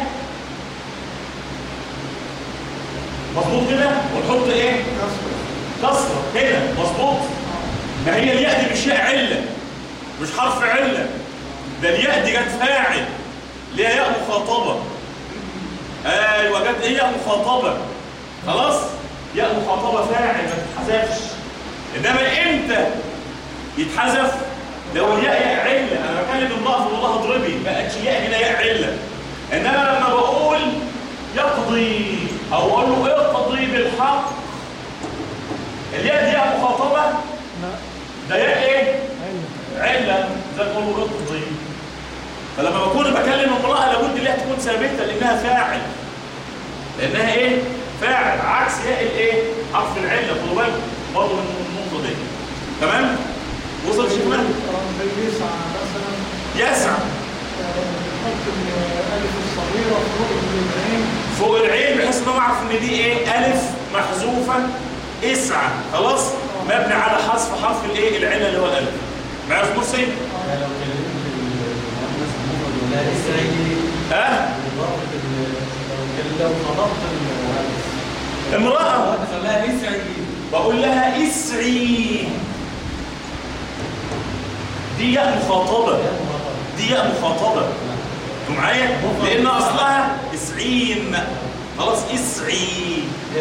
مظبوط كده ونحط ايه؟ كسره هنا مظبوط. ما هي الياء دي مش ياء عله، مش حرف عله، ده الياء دي جت فاعل ليها ياء مخاطبه. ايوه جت ايه؟ ياء مخاطبه. خلاص؟ ياء مخاطبه فاعل ما تتحذفش. انما امتى يتحذف؟ لو الياء ياء عله. انا بكلم امراه في والله اضربي، ما بقتش الياء هنا ياء عله. انما لما بقول يقضي او اقول له اقضي بالحق، الياء دي ياء مخاطبه؟ ده ياء ايه؟ عله. زي ما بقول له اقضي. فلما بكون بكلم امراه لابد الياء تكون ثابته لانها فاعل. لانها ايه؟ فاعل عكس ياء الايه؟ حرف العله. خدوا بالكم برضه من النقطه دي. تمام؟ وصل شيخنا؟ يسعى مثلا. يسعى. نحط الالف الصغيره فوق العين. فوق العين بحيث ان انا اعرف ان دي ايه؟ الف محذوفه اسعى. خلاص؟ مبني على حذف حرف الايه؟ العله اللي هو الالف. معايا في مرسي؟ لو كلمت المؤنث المفرد ولا اسعي. ها؟ لو خطبت المؤنث امراه قال لها اسعي، بقول لها اسعي، دي ياء مخاطبه. دي ياء مخاطبه. انتوا معايا؟ لان اصلها اسعين. خلاص اسعي.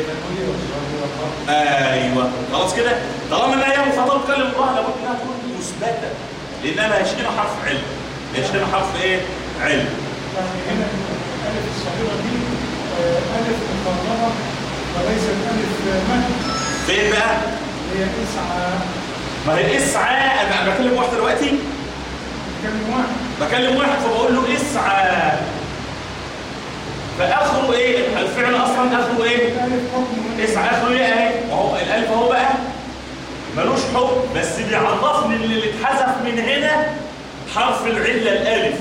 ايوه خلاص كده. طالما انها ياء مخاطبه تكلم الله لابد انها تكون مثبته لانها هيش هنا حرف علم. هيش هنا حرف ايه؟ علم. يعني هنا الالف الصغيره دي الف مقرره وليست الف مد. فين بقى؟ هي اسعى. ما هي اسعى. انا بكلم واحد دلوقتي، كلمه واحد. بكلم واحد فبقول له اسعى، فاخره ايه؟ الفعل اصلا اخره ايه؟ الالف حكم اسعى اخره ايه اهي؟ وهو الالف اهو بقى ملوش حكم، بس بيعرفني ان اللي اتحذف من هنا حرف العله الالف.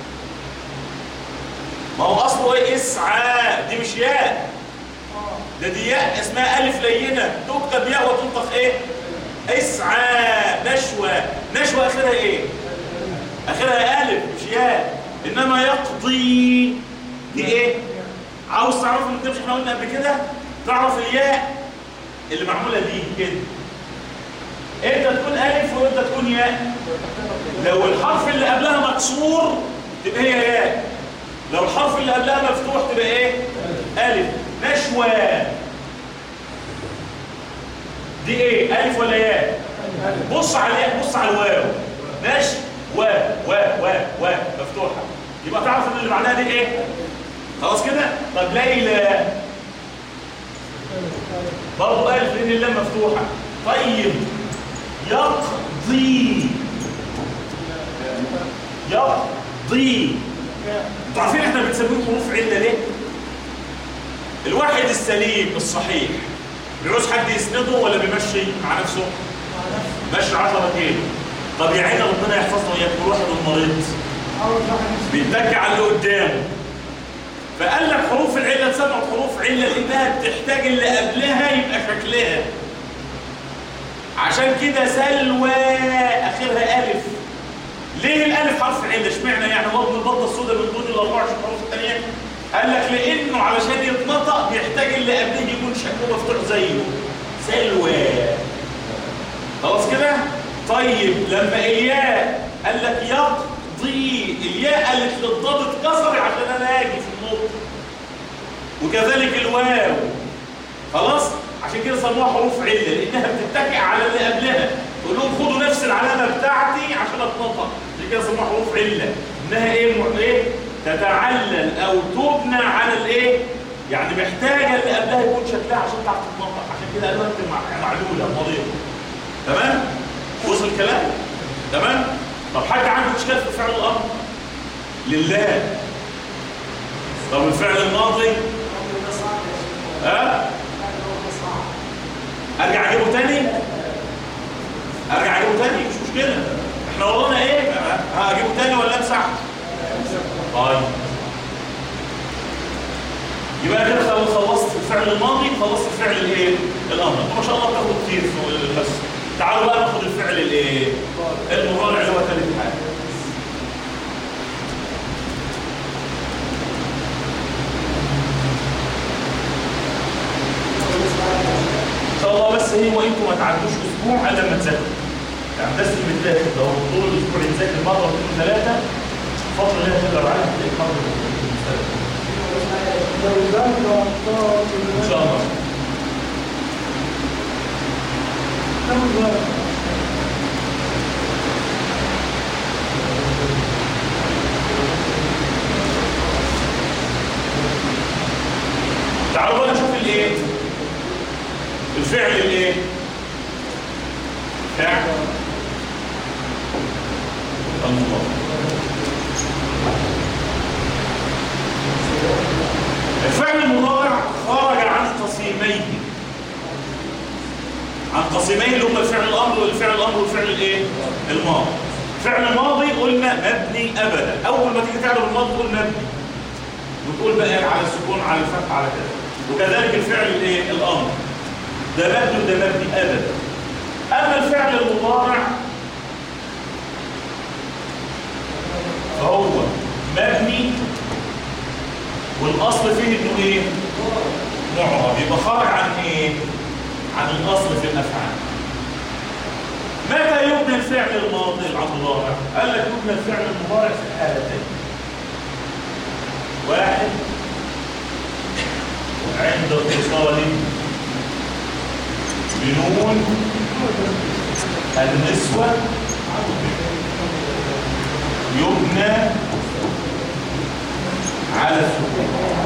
ما هو اصله ايه؟ اسعى. دي مش ياء، ده دي ياء اسمها الف لينه تكتب ياء وتنطق ايه؟ اسعى. نشوه. نشوه اخرها ايه؟ اخرها الف مش ياء. انما يقضي دي ايه؟ عاوز تعرف ان مش احنا قلنا قبل كده؟ تعرف الياء اللي معموله دي كده امتى تكون الف وامتى تكون ياء؟ لو الحرف اللي قبلها مكسور تبقى هي ياء، لو الحرف اللي قبلها مفتوح تبقى ايه؟ الف. نشوه دي ايه؟ الف ولا ياء؟ بص على الياء، بص على الواو. نش و و و و مفتوحه، يبقى تعرف ان اللي بعدها دي ايه؟ خلاص كده؟ طب ليلى برضه الف لان اللام مفتوحه. طيب يقضي. يقضي. انتوا عارفين احنا بنسميه حروف عله ليه؟ الواحد السليم الصحيح بيعوز حد يسنده ولا بيمشي مع نفسه؟ ماشي عشرة كيلو. طب يا عيني ربنا يحفظنا وياكل واحد المريض بيتك على اللي قدامه. فقال لك حروف العله اتسمت حروف عله لانها بتحتاج اللي قبلها يبقى شكلها. عشان كده سلوى اخرها الف. ليه الالف حرف عله؟ اشمعنى يعني وضم البطه السوداء من دون ال أربعة وعشرين حروف الثانيه؟ قال لك لانه علشان يتنطق بيحتاج اللي قبله يكون شكله مفتوح زيه. سلوى. خلاص كده؟ طيب لما الياء قال لك يقضي، الياء قالت للضاد اتكسر عشان انا اجي في النطق. وكذلك الواو. خلاص؟ عشان كده سموها حروف عله لانها بتتكئ على اللي قبلها. تقول لهم خدوا نفس العلامه بتاعتي عشان اتنطق. عشان كده سموها حروف عله. انها ايه؟ ايه؟ تتعلل او تبنى على الايه؟ يعني محتاجه اللي قبلها يكون شكلها عشان تعرف تتنطق. عشان كده قالوا انت معلوله ماضيه. تمام؟ وصل الكلام؟ تمام؟ طب حد عنده اشكال في فعل الامر؟ لله. طب الفعل الماضي؟ ها؟ ارجع اجيبه تاني؟ ارجع اجيبه تاني مش مشكله. احنا ورانا ايه؟ هجيبه تاني ولا امسح؟ طيب. يبقى كده خلصت الفعل الفعل الماضي خلصت الفعل الايه؟ الامر. ما شاء الله بتاخد كتير في البس. تعالوا بقى ناخد الفعل الايه؟ المضارع اللي هو ثالث حاجه. ان شاء الله بس هي وانتم ما تعدوش اسبوع الا لما تذاكروا. يعني درس المتاخد لو طول الاسبوع يتذاكر مره واثنين وثلاثه الفتره اللي هتقدر عليها تلاقي حاضر المستقبل. ان شاء الله. تعالوا بقى نشوف الايه؟ الفعل الايه؟ فعل المضارع. الفعل المضارع خرج عن قسيمين. عن قسيمين اللي هم الفعل الامر والفعل الامر والفعل الايه؟ الماضي. الفعل الماضي قلنا مبني ابدا. اول ما تيجي تعرف الماضي تقول مبني. وتقول بقى على السكون على الفتح على كذا. وكذلك الفعل الايه؟ الامر. ده مبني وده مبني ابدا. اما الفعل المضارع فهو مبني والاصل فيه انه ايه؟ معرب. يبقى خارج عن ايه؟ عن الاصل في الافعال. متى يبنى الفعل الماضي المضارع؟ قال لك يبنى الفعل المضارع في حالتين. واحد عند اتصال بنون النسوة يبنى على السكون.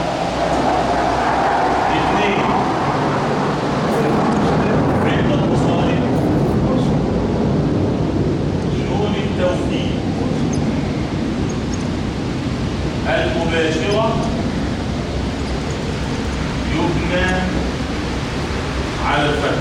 اثنين عند اتصال بنون التوكيد المباشرة يبنى على الفتح.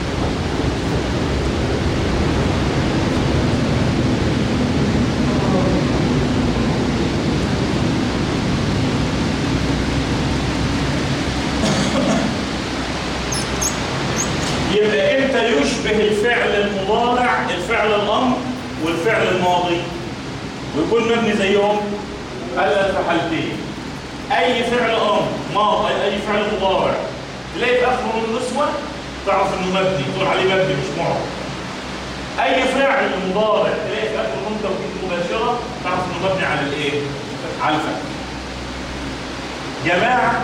يبقى امتى يشبه الفعل المضارع الفعل الامر والفعل الماضي ويكون مبني زيهم؟ قال لك في حالتين. اي فعل امر ماضي اي فعل مضارع تلاقي في اخره النسوه تعرف انه مبني، تقول عليه مبني مش معرب. اي فعل مضارع تلاقي في اخره نون توكيد مباشره تعرف انه مبني على الايه؟ على الفتح. جماعه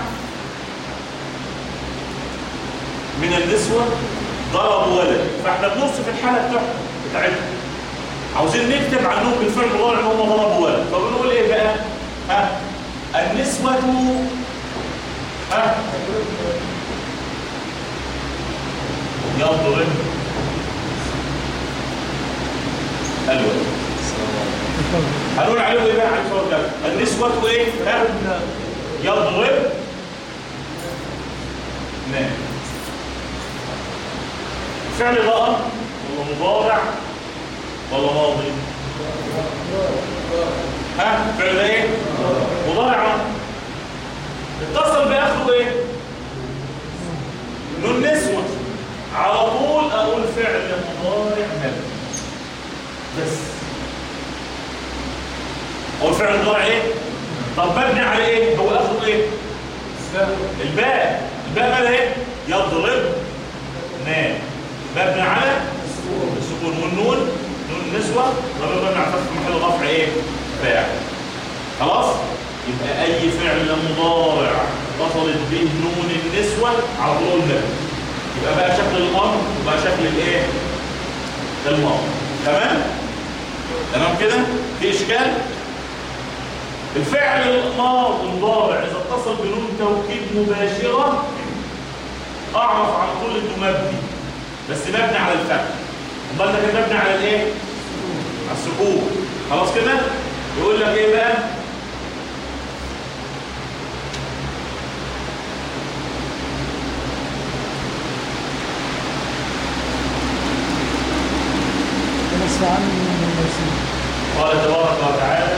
من النسوه ضربوا ولد، فاحنا بنوصف الحاله بتاعتهم بتاعتهم عاوزين نكتب عنهم بالفعل المضارع ان هم ضربوا ولد، فبنقول ايه بقى؟ ها النسوه ها يضرب الولد. هنقول عليه ايه بقى على الصور ده؟ النسوه ايه؟ ها يضرب نعم. فعل ده امر ولا مضارع ولا ماضي؟ ها فعل ده ايه؟ مضارع. اتصل باخره ايه؟ نون نسوة. على طول اقول فعل مضارع مبني بس. اقول فعل مضارع ايه؟ طب مبني على ايه؟ هو اخره ايه؟ الباء. الباء مالها ايه؟ يضرب نام. مبني على السكون والنون نون النسوة ضمير مبني على فتح في محل رفع ايه؟ فاعل. خلاص؟ يبقى اي فعل مضارع اتصلت به نون النسوة على طول مبني. يبقى بقى شكل الامر وبقى شكل الايه؟ الماضي. تمام؟ تمام كده؟ في اشكال؟ الفعل الماضي المضارع اذا اتصل بنون توكيد مباشرة اعرف على طول انه مبني بس مبني على الفتح. امال ده كان مبني على الايه؟ على السكون. خلاص كده؟ يقول لك ايه بقى؟ قال تبارك وتعالى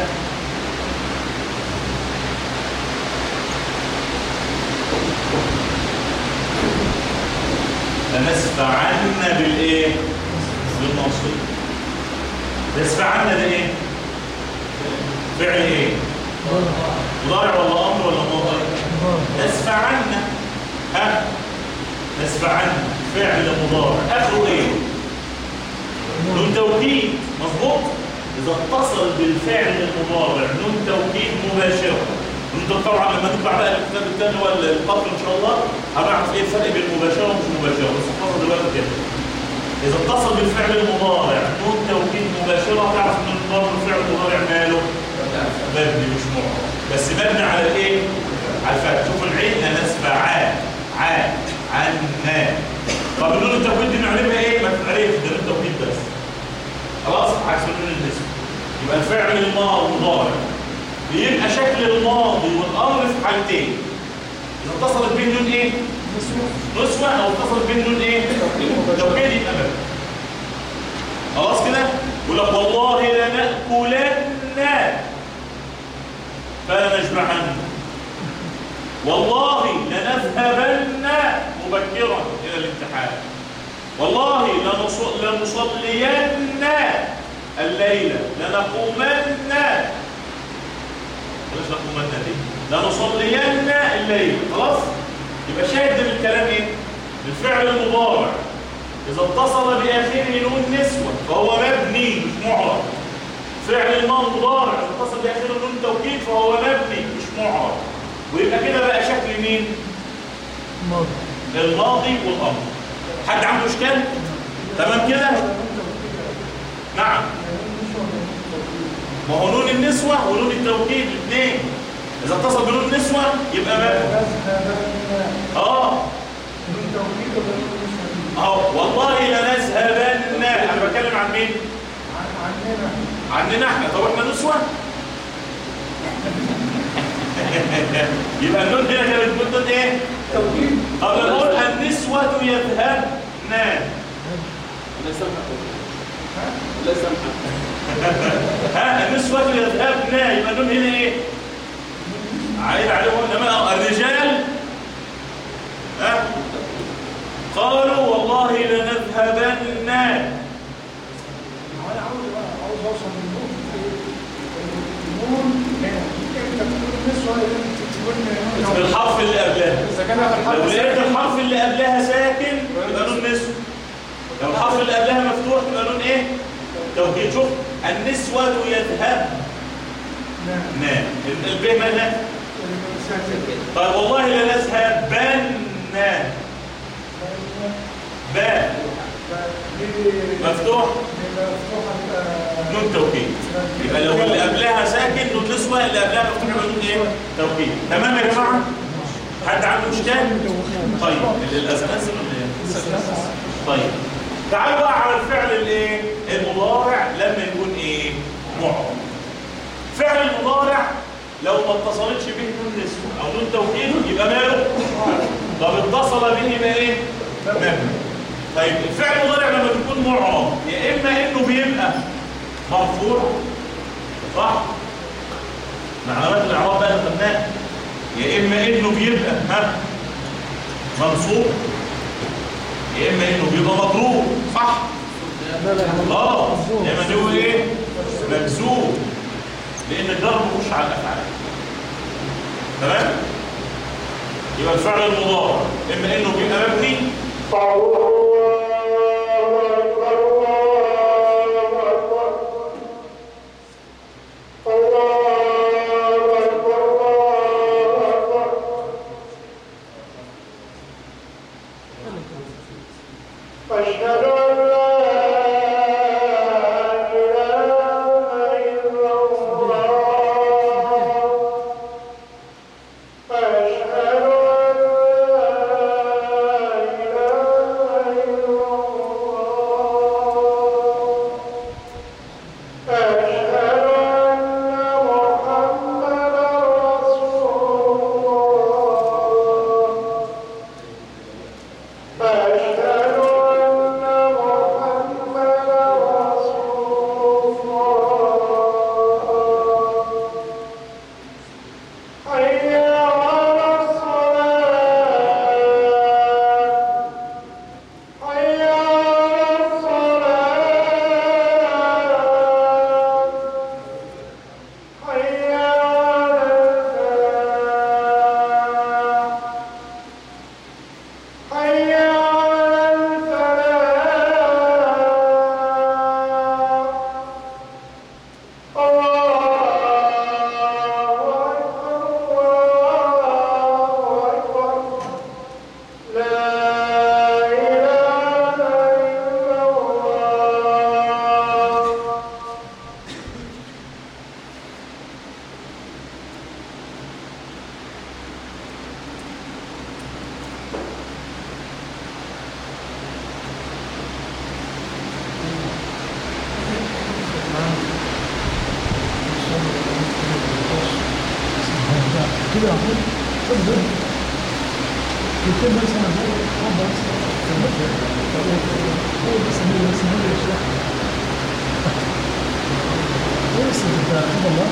لنسفعن بالايه؟ بالناصيه. نسفعن ده ايه؟ فعل ايه؟ مضارع ولا امر ولا ماضي؟ نسفعن. ها؟ نسفعن فعل مضارع اخره ايه؟ نون توكيد. مظبوط؟ اذا اتصل بالفعل المضارع نون توكيد مباشره. انت طبعا لما نطلع بقى الكتاب الثاني ولا القطر ان شاء الله هنعرف ايه الفرق بين المباشره ومش مباشره، بس احفظوا دلوقتي كده. اذا اتصل بالفعل المضارع نون توكيد مباشره تعرف ان المضارع الفعل المضارع ماله؟ مبني مش معرب، بس مبني على الايه؟ على الفتح. شوف العين نسفعان عان عنا. طب النون التوكيد دي نعرفها ايه؟ ما تتعرفش ده نون توكيد بس. خلاص عكس النون النسبه. يبقى الفعل المضارع بيبقى شكل الماضي والامر في حالتين. اذا اتصلت بين نون ايه؟ نسوه. نسوه او اتصلت بين نون ايه؟ توكيد يبقى مبني. خلاص كده؟ يقول لك والله لنأكلن فلا نشبعن. والله لنذهبن مبكرا الى الامتحان. والله لنصلين الليله. لنقومن بلاش نقومن دي. لنصلين الليل. خلاص؟ يبقى شاهد الكلام ايه؟ الفعل المضارع اذا اتصل باخره نون نسوه فهو مبني مش معرب. فعل الماضي مضارع اذا اتصل باخره نون توكيد فهو مبني مش معرب. ويبقى كده بقى شكل مين؟ الماضي. الماضي والامر. حد عنده اشكال؟ تمام كده؟ نعم. ما هو نون النسوه ونون التوكيد الاثنين اذا اتصل بنون النسوه يبقى مبني. اه نون توكيد ولا نون نسوه؟ اه والله لنذهبن. انا بتكلم عن مين؟ عننا. عننا احنا. طب احنا نسوه؟ يبقى النون هنا كانت بتقول ايه؟ توكيد. طب نقول النسوة يذهبن. لا سمح لا سمح ها النسوة يذهبن يبقى النون هنا ايه؟ عايد عليهم انما الرجال ها قالوا والله لنذهبن. انا عاوز عاوز اوصل للنون. النون انت بتقول النسوه تقول بالحرف اللي قبلها. اذا كان في الحرف لو لقيت الحرف اللي قبلها ساكن يبقى نون نسوة. لو الحرف اللي قبلها مفتوح يبقى نون ايه؟ توكيد. شوف النسوة يذهبن. نعم. الب مالها؟ طيب والله لنذهبن. باء مفتوح نون توكيد. يبقى لو اللي قبلها ساكن نون نسوة اللي قبلها مفتوح يبقى نون ايه؟ توكيد. تمام يا جماعة؟ حد عنده اشكال؟ طيب الاساس طيب تعالوا بقى على الفعل الايه؟ المضارع لما يكون ايه؟ معرب. فعل المضارع لو ما اتصلتش به نون نسوة او نون توكيد يبقى ماله؟ طب اتصل به يبقى ايه؟ مبني. طيب الفعل المضارع لما بيكون معرب يا اما انه بيبقى مرفوع صح؟ مع علامات الاعراب بقى اللي خدناها. يا اما انه بيبقى ها منصوب يا اما انه بيبقى مضروب صح؟ اه يا اما نقول ايه؟ مجزوم لان الضرب مش على الافعال. تمام؟ يبقى الفعل المضارع اما انه بيبقى مبني كده على طول خد ده يكون بس انا بقول بس هو بس هو بس هو يشرح بس انت خد الله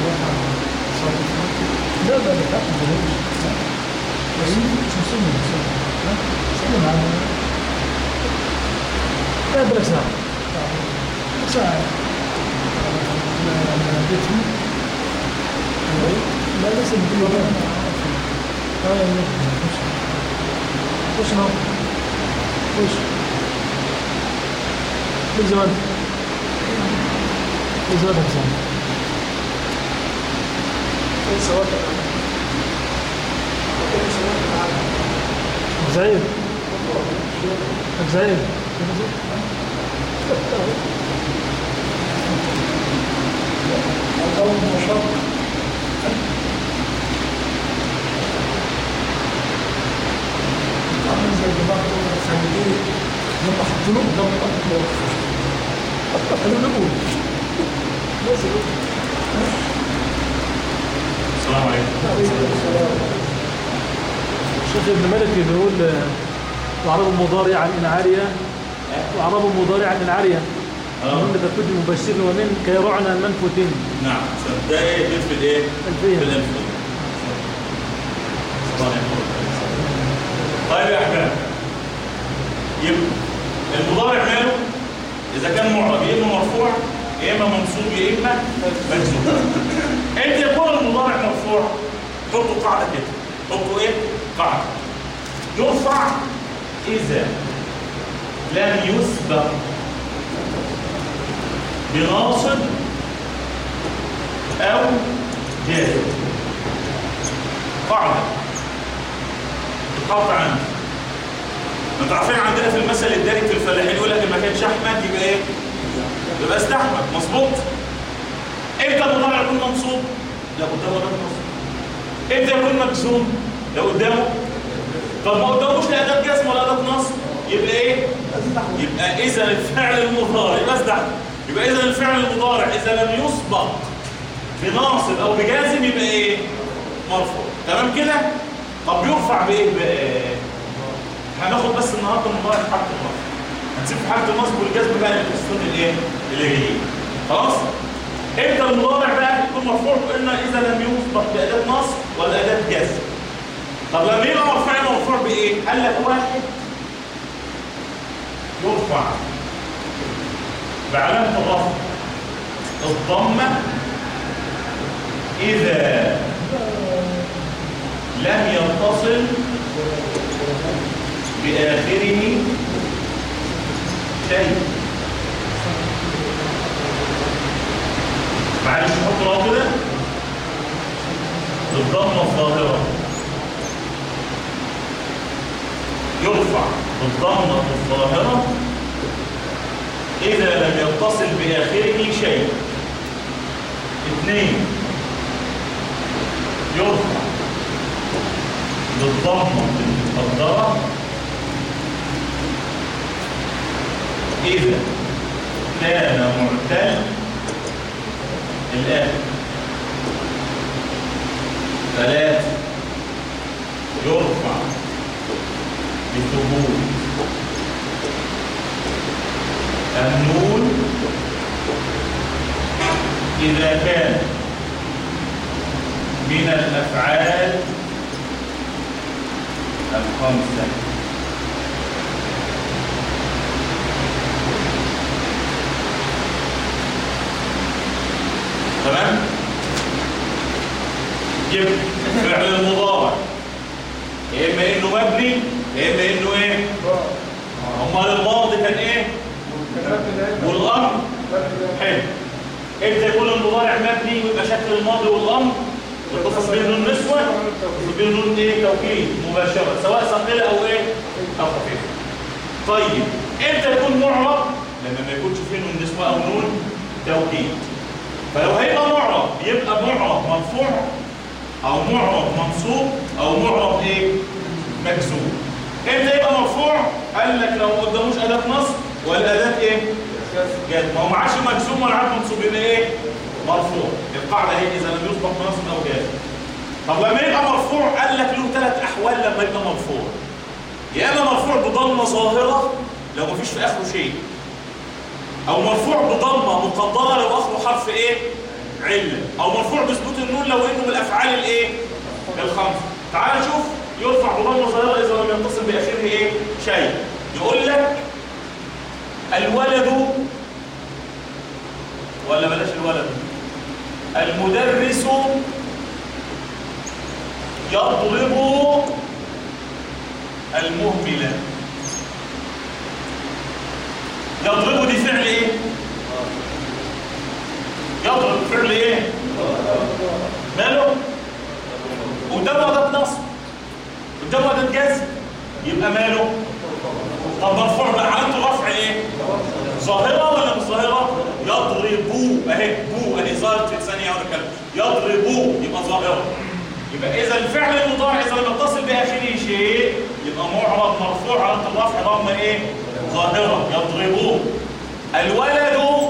لا لا لا تاخد بس شو سمي ها سلم على لا بلا ساعة ساعة لا بيتهم لا لسه بيقولوا اه خش نو خش من زمان من زمان حسام ايه سواد زين زين أو مشق عامل زي الجماعة بتوع الخليجيين لما حطوا له قدام الأرض قالوا له قول لازم السلام عليكم. الشيخ ابن مالك بيقول وعرب المضارع عن إنعارية وعرب المضارع عن إنعارية من تكون المبشر ومن كيرعنا المنفوتين. نعم ده ايه في الايه؟ الفيه. في الانفيه. طيب يا احباب يبقى المضارع ماله اذا كان معرب يا اما مرفوع يا اما منصوب يا اما مجزوم. انت يكون المضارع مرفوع حطوا قاعده كده حطوا ايه؟ قاعده يرفع اذا لم يسبق بناصب او جازم. قاعده تتحط عندي. انتوا عارفين عندنا في المثل الدارج في الفلاحين يقول لك ما كانش احمد يبقى ايه؟ يبقى استحمد. مظبوط؟ امتى المضارع يكون منصوب؟ لا قدامه اداه نصب. امتى يكون مجزوم؟ لو قدامه. طب ما قداموش لا اداه جزم ولا اداه نصب يبقى ايه؟ يبقى اذا الفعل المضارع يبقى استحمد. يبقى اذا الفعل المضارع اذا لم يسبق بناصب او بجازم يبقى ايه؟ مرفوع. تمام كده؟ طب يرفع بايه بقى؟ هناخد بس النهارده المضارع في حاله النصب. هنسيب في حاله النصب والجزم بقى للقسطين الايه؟ اللي جايين. خلاص؟ امتى المضارع بقى يكون مرفوع؟ قلنا اذا لم يسبق باداه نصب ولا اداه جزم. طب لما يبقى مرفوع مرفوع بايه؟ قال لك واحد يرفع بعلامه الرفع الضمه اذا لم يتصل بآخره شيء. معلش نحط له كده بالضمه الظاهره يرفع بالضمه الظاهره اذا لم يتصل باخره شيء. اثنين يرفع بالضمه المقدره اذا كان معتل الآخر. ثلاثة يرفع بثبوت النون إذا كان من الأفعال الخمسة. تمام؟ يبقى فعل المضارع يا اما انه مبني يا اما انه ايه؟ امال الماضي كان ايه؟ والامر حلو. امتى يكون المضارع مبني ويبقى شكل الماضي والامر يتصل بين النسوه وبين نون ايه؟ توكيد مباشره سواء ثقيله او ايه؟ او خفيفه. طيب امتى يكون معرب؟ لما ما يكونش فيه نون نسوه او نون توكيد. فلو هيبقى معرب يبقى معرب مرفوع او معرب منصوب او معرب ايه؟ مجزوم. امتى يبقى مرفوع؟ قال لك لو قداموش اداه نصب ولا اداه ايه؟ جازم. ما هو معاش مجزوم ولا عاد منصوب يبقى ايه؟ مرفوع. القاعده هي اذا لم يسبق بنصب او جازم. طب لما يبقى مرفوع قال لك له ثلاث احوال لما يبقى مرفوع. يا اما مرفوع بضمه ظاهره لو مفيش في اخره شيء، او مرفوع بضمه مقدره لو اخره حرف ايه؟ عله، او مرفوع بثبوت النون لو انه من الافعال الايه؟ الخمسه. تعال نشوف يرفع بضمه ظاهره اذا لم يتصل باخره ايه؟ شيء. يقول لك الولد، ولا بلاش الولد، المدرس يضرب المهملة. يضرب دي فعل ايه؟ يضرب فعل ايه؟ ماله؟ قدامه أداة نصب، قدامه أداة جزم، يبقى ماله؟ طب مرفوع بقى علامته رفع ايه؟ ظاهرة ولا مش ظاهرة؟ يضربوا اهي، بو اهي ظاهرة في ثانية ولا كلمة، يضربوا يبقى ظاهرة. يبقى إذا الفعل المضارع إذا لم يتصل بآخره شيء يبقى معرض مرفوع علامة الرفع ضمة ايه؟ ظاهرة. يضربوا. الولد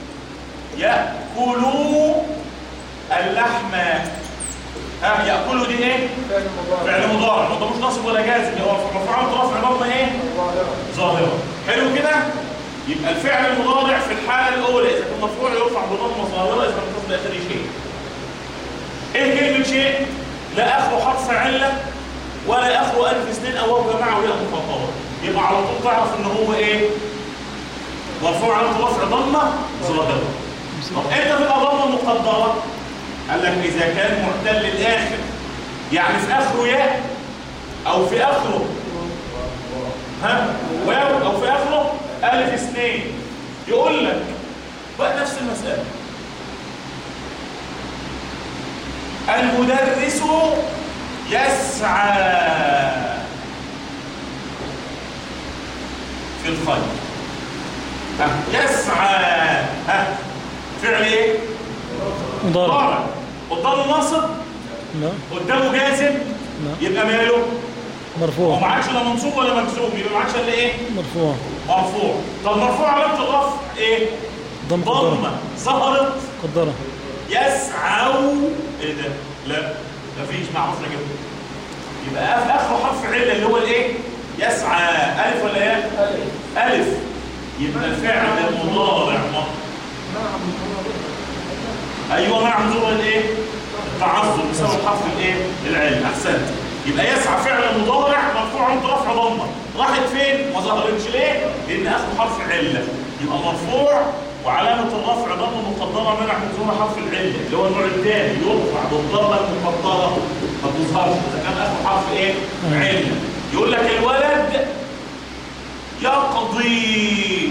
يأكل اللحم. ها يأكل دي ايه؟ فعل مضارع، ده مش ناصب ولا جازم، هو مرفوع علامة الرفع ضمة ايه؟ ظاهرة. حلو كده؟ يبقى الفعل المضارع في الحالة الأولى إذا كان مرفوع يرفع بضمة ظاهرة إذا لم يتصل بآخره شيء. ايه كلمة شيء؟ لا اخره حرف عله ولا اخره الف اثنين او واو جماعه ولا مفضله، يبقى على طول تعرف ان هو ايه؟ مرفوع علامه رفع ضمه ظاهره. طب امتى تبقى ضمه مقدره؟ قال لك اذا كان معتل الاخر، يعني في اخره ياء او في اخره ها واو او في اخره الف اثنين. يقول لك بقى نفس المساله، المدرس يسعى في الخير. يسعى ها فعل ايه؟ مضارع. قدامه ناصب؟ لا. قدامه جازم؟ لا. يبقى ماله؟ مرفوع. هو ما عادش لا منصوب ولا مجزوم، يبقى ما عادش الا ايه؟ مرفوع. مرفوع. طب مرفوع علامة الرفع ايه؟ ضمة ظهرت قدرة. يسعوا ايه ده؟ لا مفيش، معروف نجيبه. يبقى في اخره حرف عله اللي هو الايه؟ يسعى. الف ولا ايه؟ الف. الف. يبقى الفعل المضارع ايوه مع نزول الايه؟ التعذر بسبب حرف الايه؟ العله. احسنت. يبقى يسعى فعل مضارع مرفوع عند رفع ضمه. راحت فين؟ ما ظهرتش ليه؟ لان اخره حرف عله. يبقى مرفوع وعلامة الرفع ضمه مقدرة منع من ظهور حرف العلة اللي هو النوع الثاني، يرفع بالضمة المقدرة ما تظهرش إذا كان آخر حرف إيه؟ علة. يقول لك الولد يقضي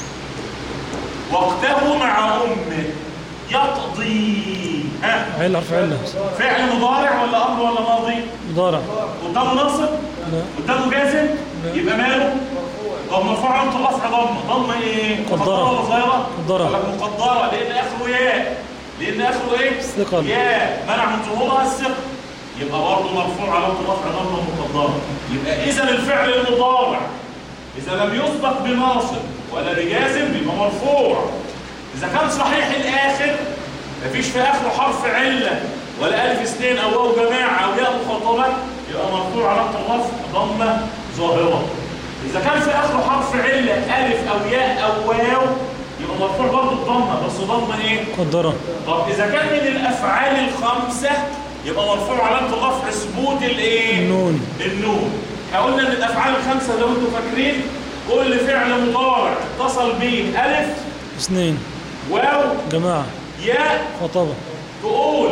وقته مع أمه. يقضي ها؟ علة حرف علة. فعل مضارع ولا أمر ولا ماضي؟ مضارع. قدامه ناصب؟ لا. قدامه جازم؟ لا. يبقى ماله؟ طب مرفوع علامة الرفع ضمه. ضمه ايه؟ مقدرة ولا ظاهرة؟ مقدرة. ولا مقدرة لأن آخره ياء. لأن آخره ايه؟ ثقل. ياء منع من ظهورها الثقل. يبقى برضه مرفوع علامة الرفع ضمه مقدرة. يبقى إذا الفعل المضارع إذا لم يسبق بناصب ولا بجازم يبقى مرفوع. إذا كان صحيح الآخر مفيش في آخره حرف علة ولا ألف اثنين أو واو جماعة أو ياء مخاطبة يبقى مرفوع علامة الرفع ضمة ظاهرة. إذا كان في آخره حرف علة ألف أو ياء أو واو يبقى مرفوع برضه الضمة بس ضمة إيه؟ مقدرة. طب إذا كان من الأفعال الخمسة يبقى مرفوع علامة الرفع ثبوت الإيه؟ النون. النون. قلنا إن الأفعال الخمسة لو أنتم فاكرين كل فعل مضارع اتصل به ألف اثنين واو جماعة ياء خطبة تقول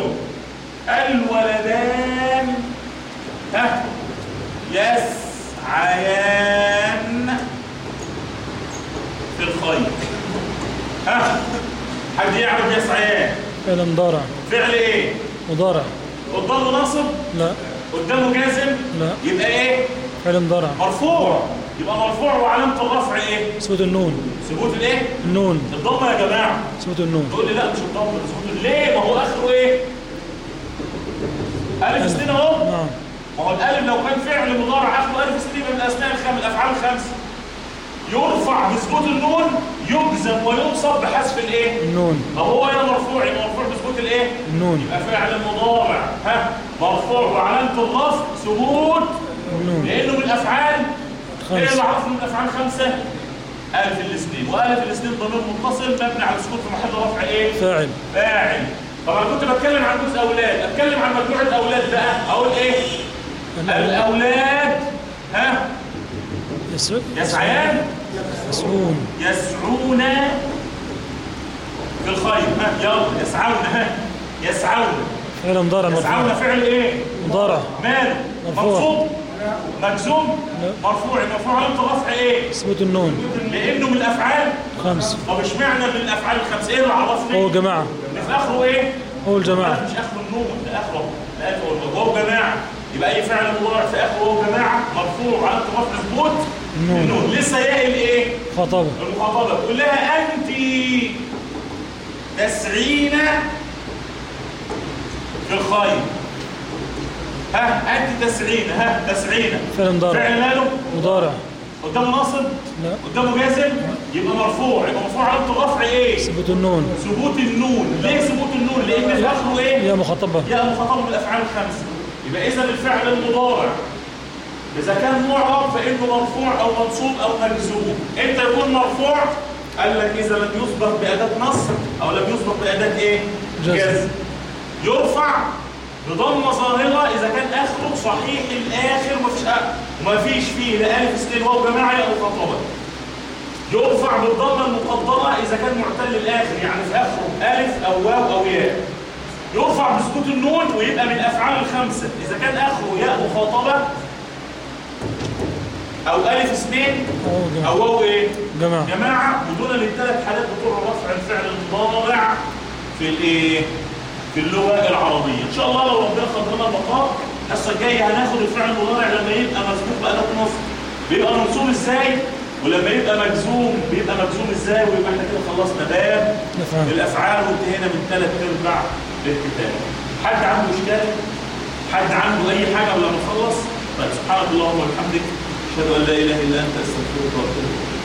الولدان ها يس عيان في الخير. ها حد يعرف يسعيان؟ فعل مضارع. فعل ايه؟ مضارع. قدامه ناصب؟ لا. قدامه جازم؟ لا. يبقى ايه؟ فعل مضارع. مرفوع. يبقى مرفوع وعلامة الرفع ايه؟ ثبوت النون. ثبوت الايه؟ النون. الضمة يا جماعة. ثبوت النون. تقول لي لا مش الضمة ثبوت. ليه؟ ما هو اخره ايه؟ ألف سنين اهو. نعم. ما هو الألف لو كان فعل مضارع اخره ألف سنين من الأسماء الخمس الأفعال الخمسة يرفع بثبوت النون يجزم وينصب بحذف الايه؟ النون. طب هو هنا مرفوع يبقى مرفوع بثبوت الايه؟ النون. يبقى فعل مضارع ها مرفوع مرفوع وعلامة الرفع ثبوت لأنه من الأفعال إيه اللي عرفنا من الأفعال خمسة؟ ألف الاثنين، وألف الاثنين ضمير متصل مبني على السكون في محل رفع إيه؟ فاعل. فاعل. طبعا كنت بتكلم عن جزء أولاد، أتكلم عن مجموعة أولاد بقى، أقول إيه؟ الأولاد ها؟ يسعيان؟ يسعون. يسعون في الخير، ها يلا يسعون، ها يسعون. فعل مضارع مرفوع. يسعون فعل إيه؟ مضارع. ماله؟ منصوب؟ مجزوم؟ مرفوع، مرفوع علامة الرفع إيه؟ ثبوت النون. لأنه من الأفعال خمسة. طب اشمعنى من الأفعال الخمسة؟ إيه اللي عرفني؟ هو جماعة. اللي في آخره إيه؟ هو الجماعة. مش آخره النون، ده آخره ده آخره هو جماعة. يبقى أي فعل مضارع في آخره هو جماعة مرفوع علامة الرفع ثبوت النون. النون. لسه ياء الإيه؟ خطابة. المخاطبة. تقول لها أنت تسعين في الخير. ها أنت تسعين، ها تسعين فعل مضارع. فعل ماله؟ مضارع. قدامه ناصب؟ لا. قدامه جازم؟ يبقى مرفوع، يبقى مرفوع علامة الرفع ايه؟ ثبوت النون. ثبوت النون. ليه ثبوت النون؟ لأن في آخره ايه؟ يا مخاطبة. يا مخاطبة بالأفعال الخمسة. يبقى إذا الفعل المضارع إذا كان معرب فإنه مرفوع أو منصوب أو مجزوم. إمتى يكون مرفوع؟ قال لك إذا لم يسبق بأداة نصب أو لم يسبق بأداة إيه؟ جزم. يرفع بضمة ظاهرة إذا كان آخره صحيح الآخر ومفيش ومفيش فيه لا ألف اثنين واو جماعة أو مخاطبة. يرفع بالضمة المقدرة إذا كان معتل الآخر يعني في آخره ألف أو واو أو ياء. يرفع بسكوت النون ويبقى من الأفعال الخمسة إذا كان آخره ياء مخاطبة أو ألف اثنين أو واو إيه؟ جماعة. جماعة ودول الثلاث حالات بتوع رفع الفعل المضارع في الإيه؟ في اللغة العربية. إن شاء الله لو ربنا قدرنا البقاء الحصة الجاية هناخد الفعل المضارع لما يبقى مسبوق بأداة نصب بيبقى منصوب إزاي؟ ولما يبقى مجزوم بيبقى مجزوم إزاي؟ ويبقى إحنا كده خلصنا باب الأفعال وانتهينا من ثلاث أرباع الكتاب. حد عنده إشكال؟ حد عنده أي حاجة قبل ما نخلص؟ طيب سبحانك اللهم وبحمدك أشهد أن لا إله إلا أنت أستغفرك وأتوب إليك.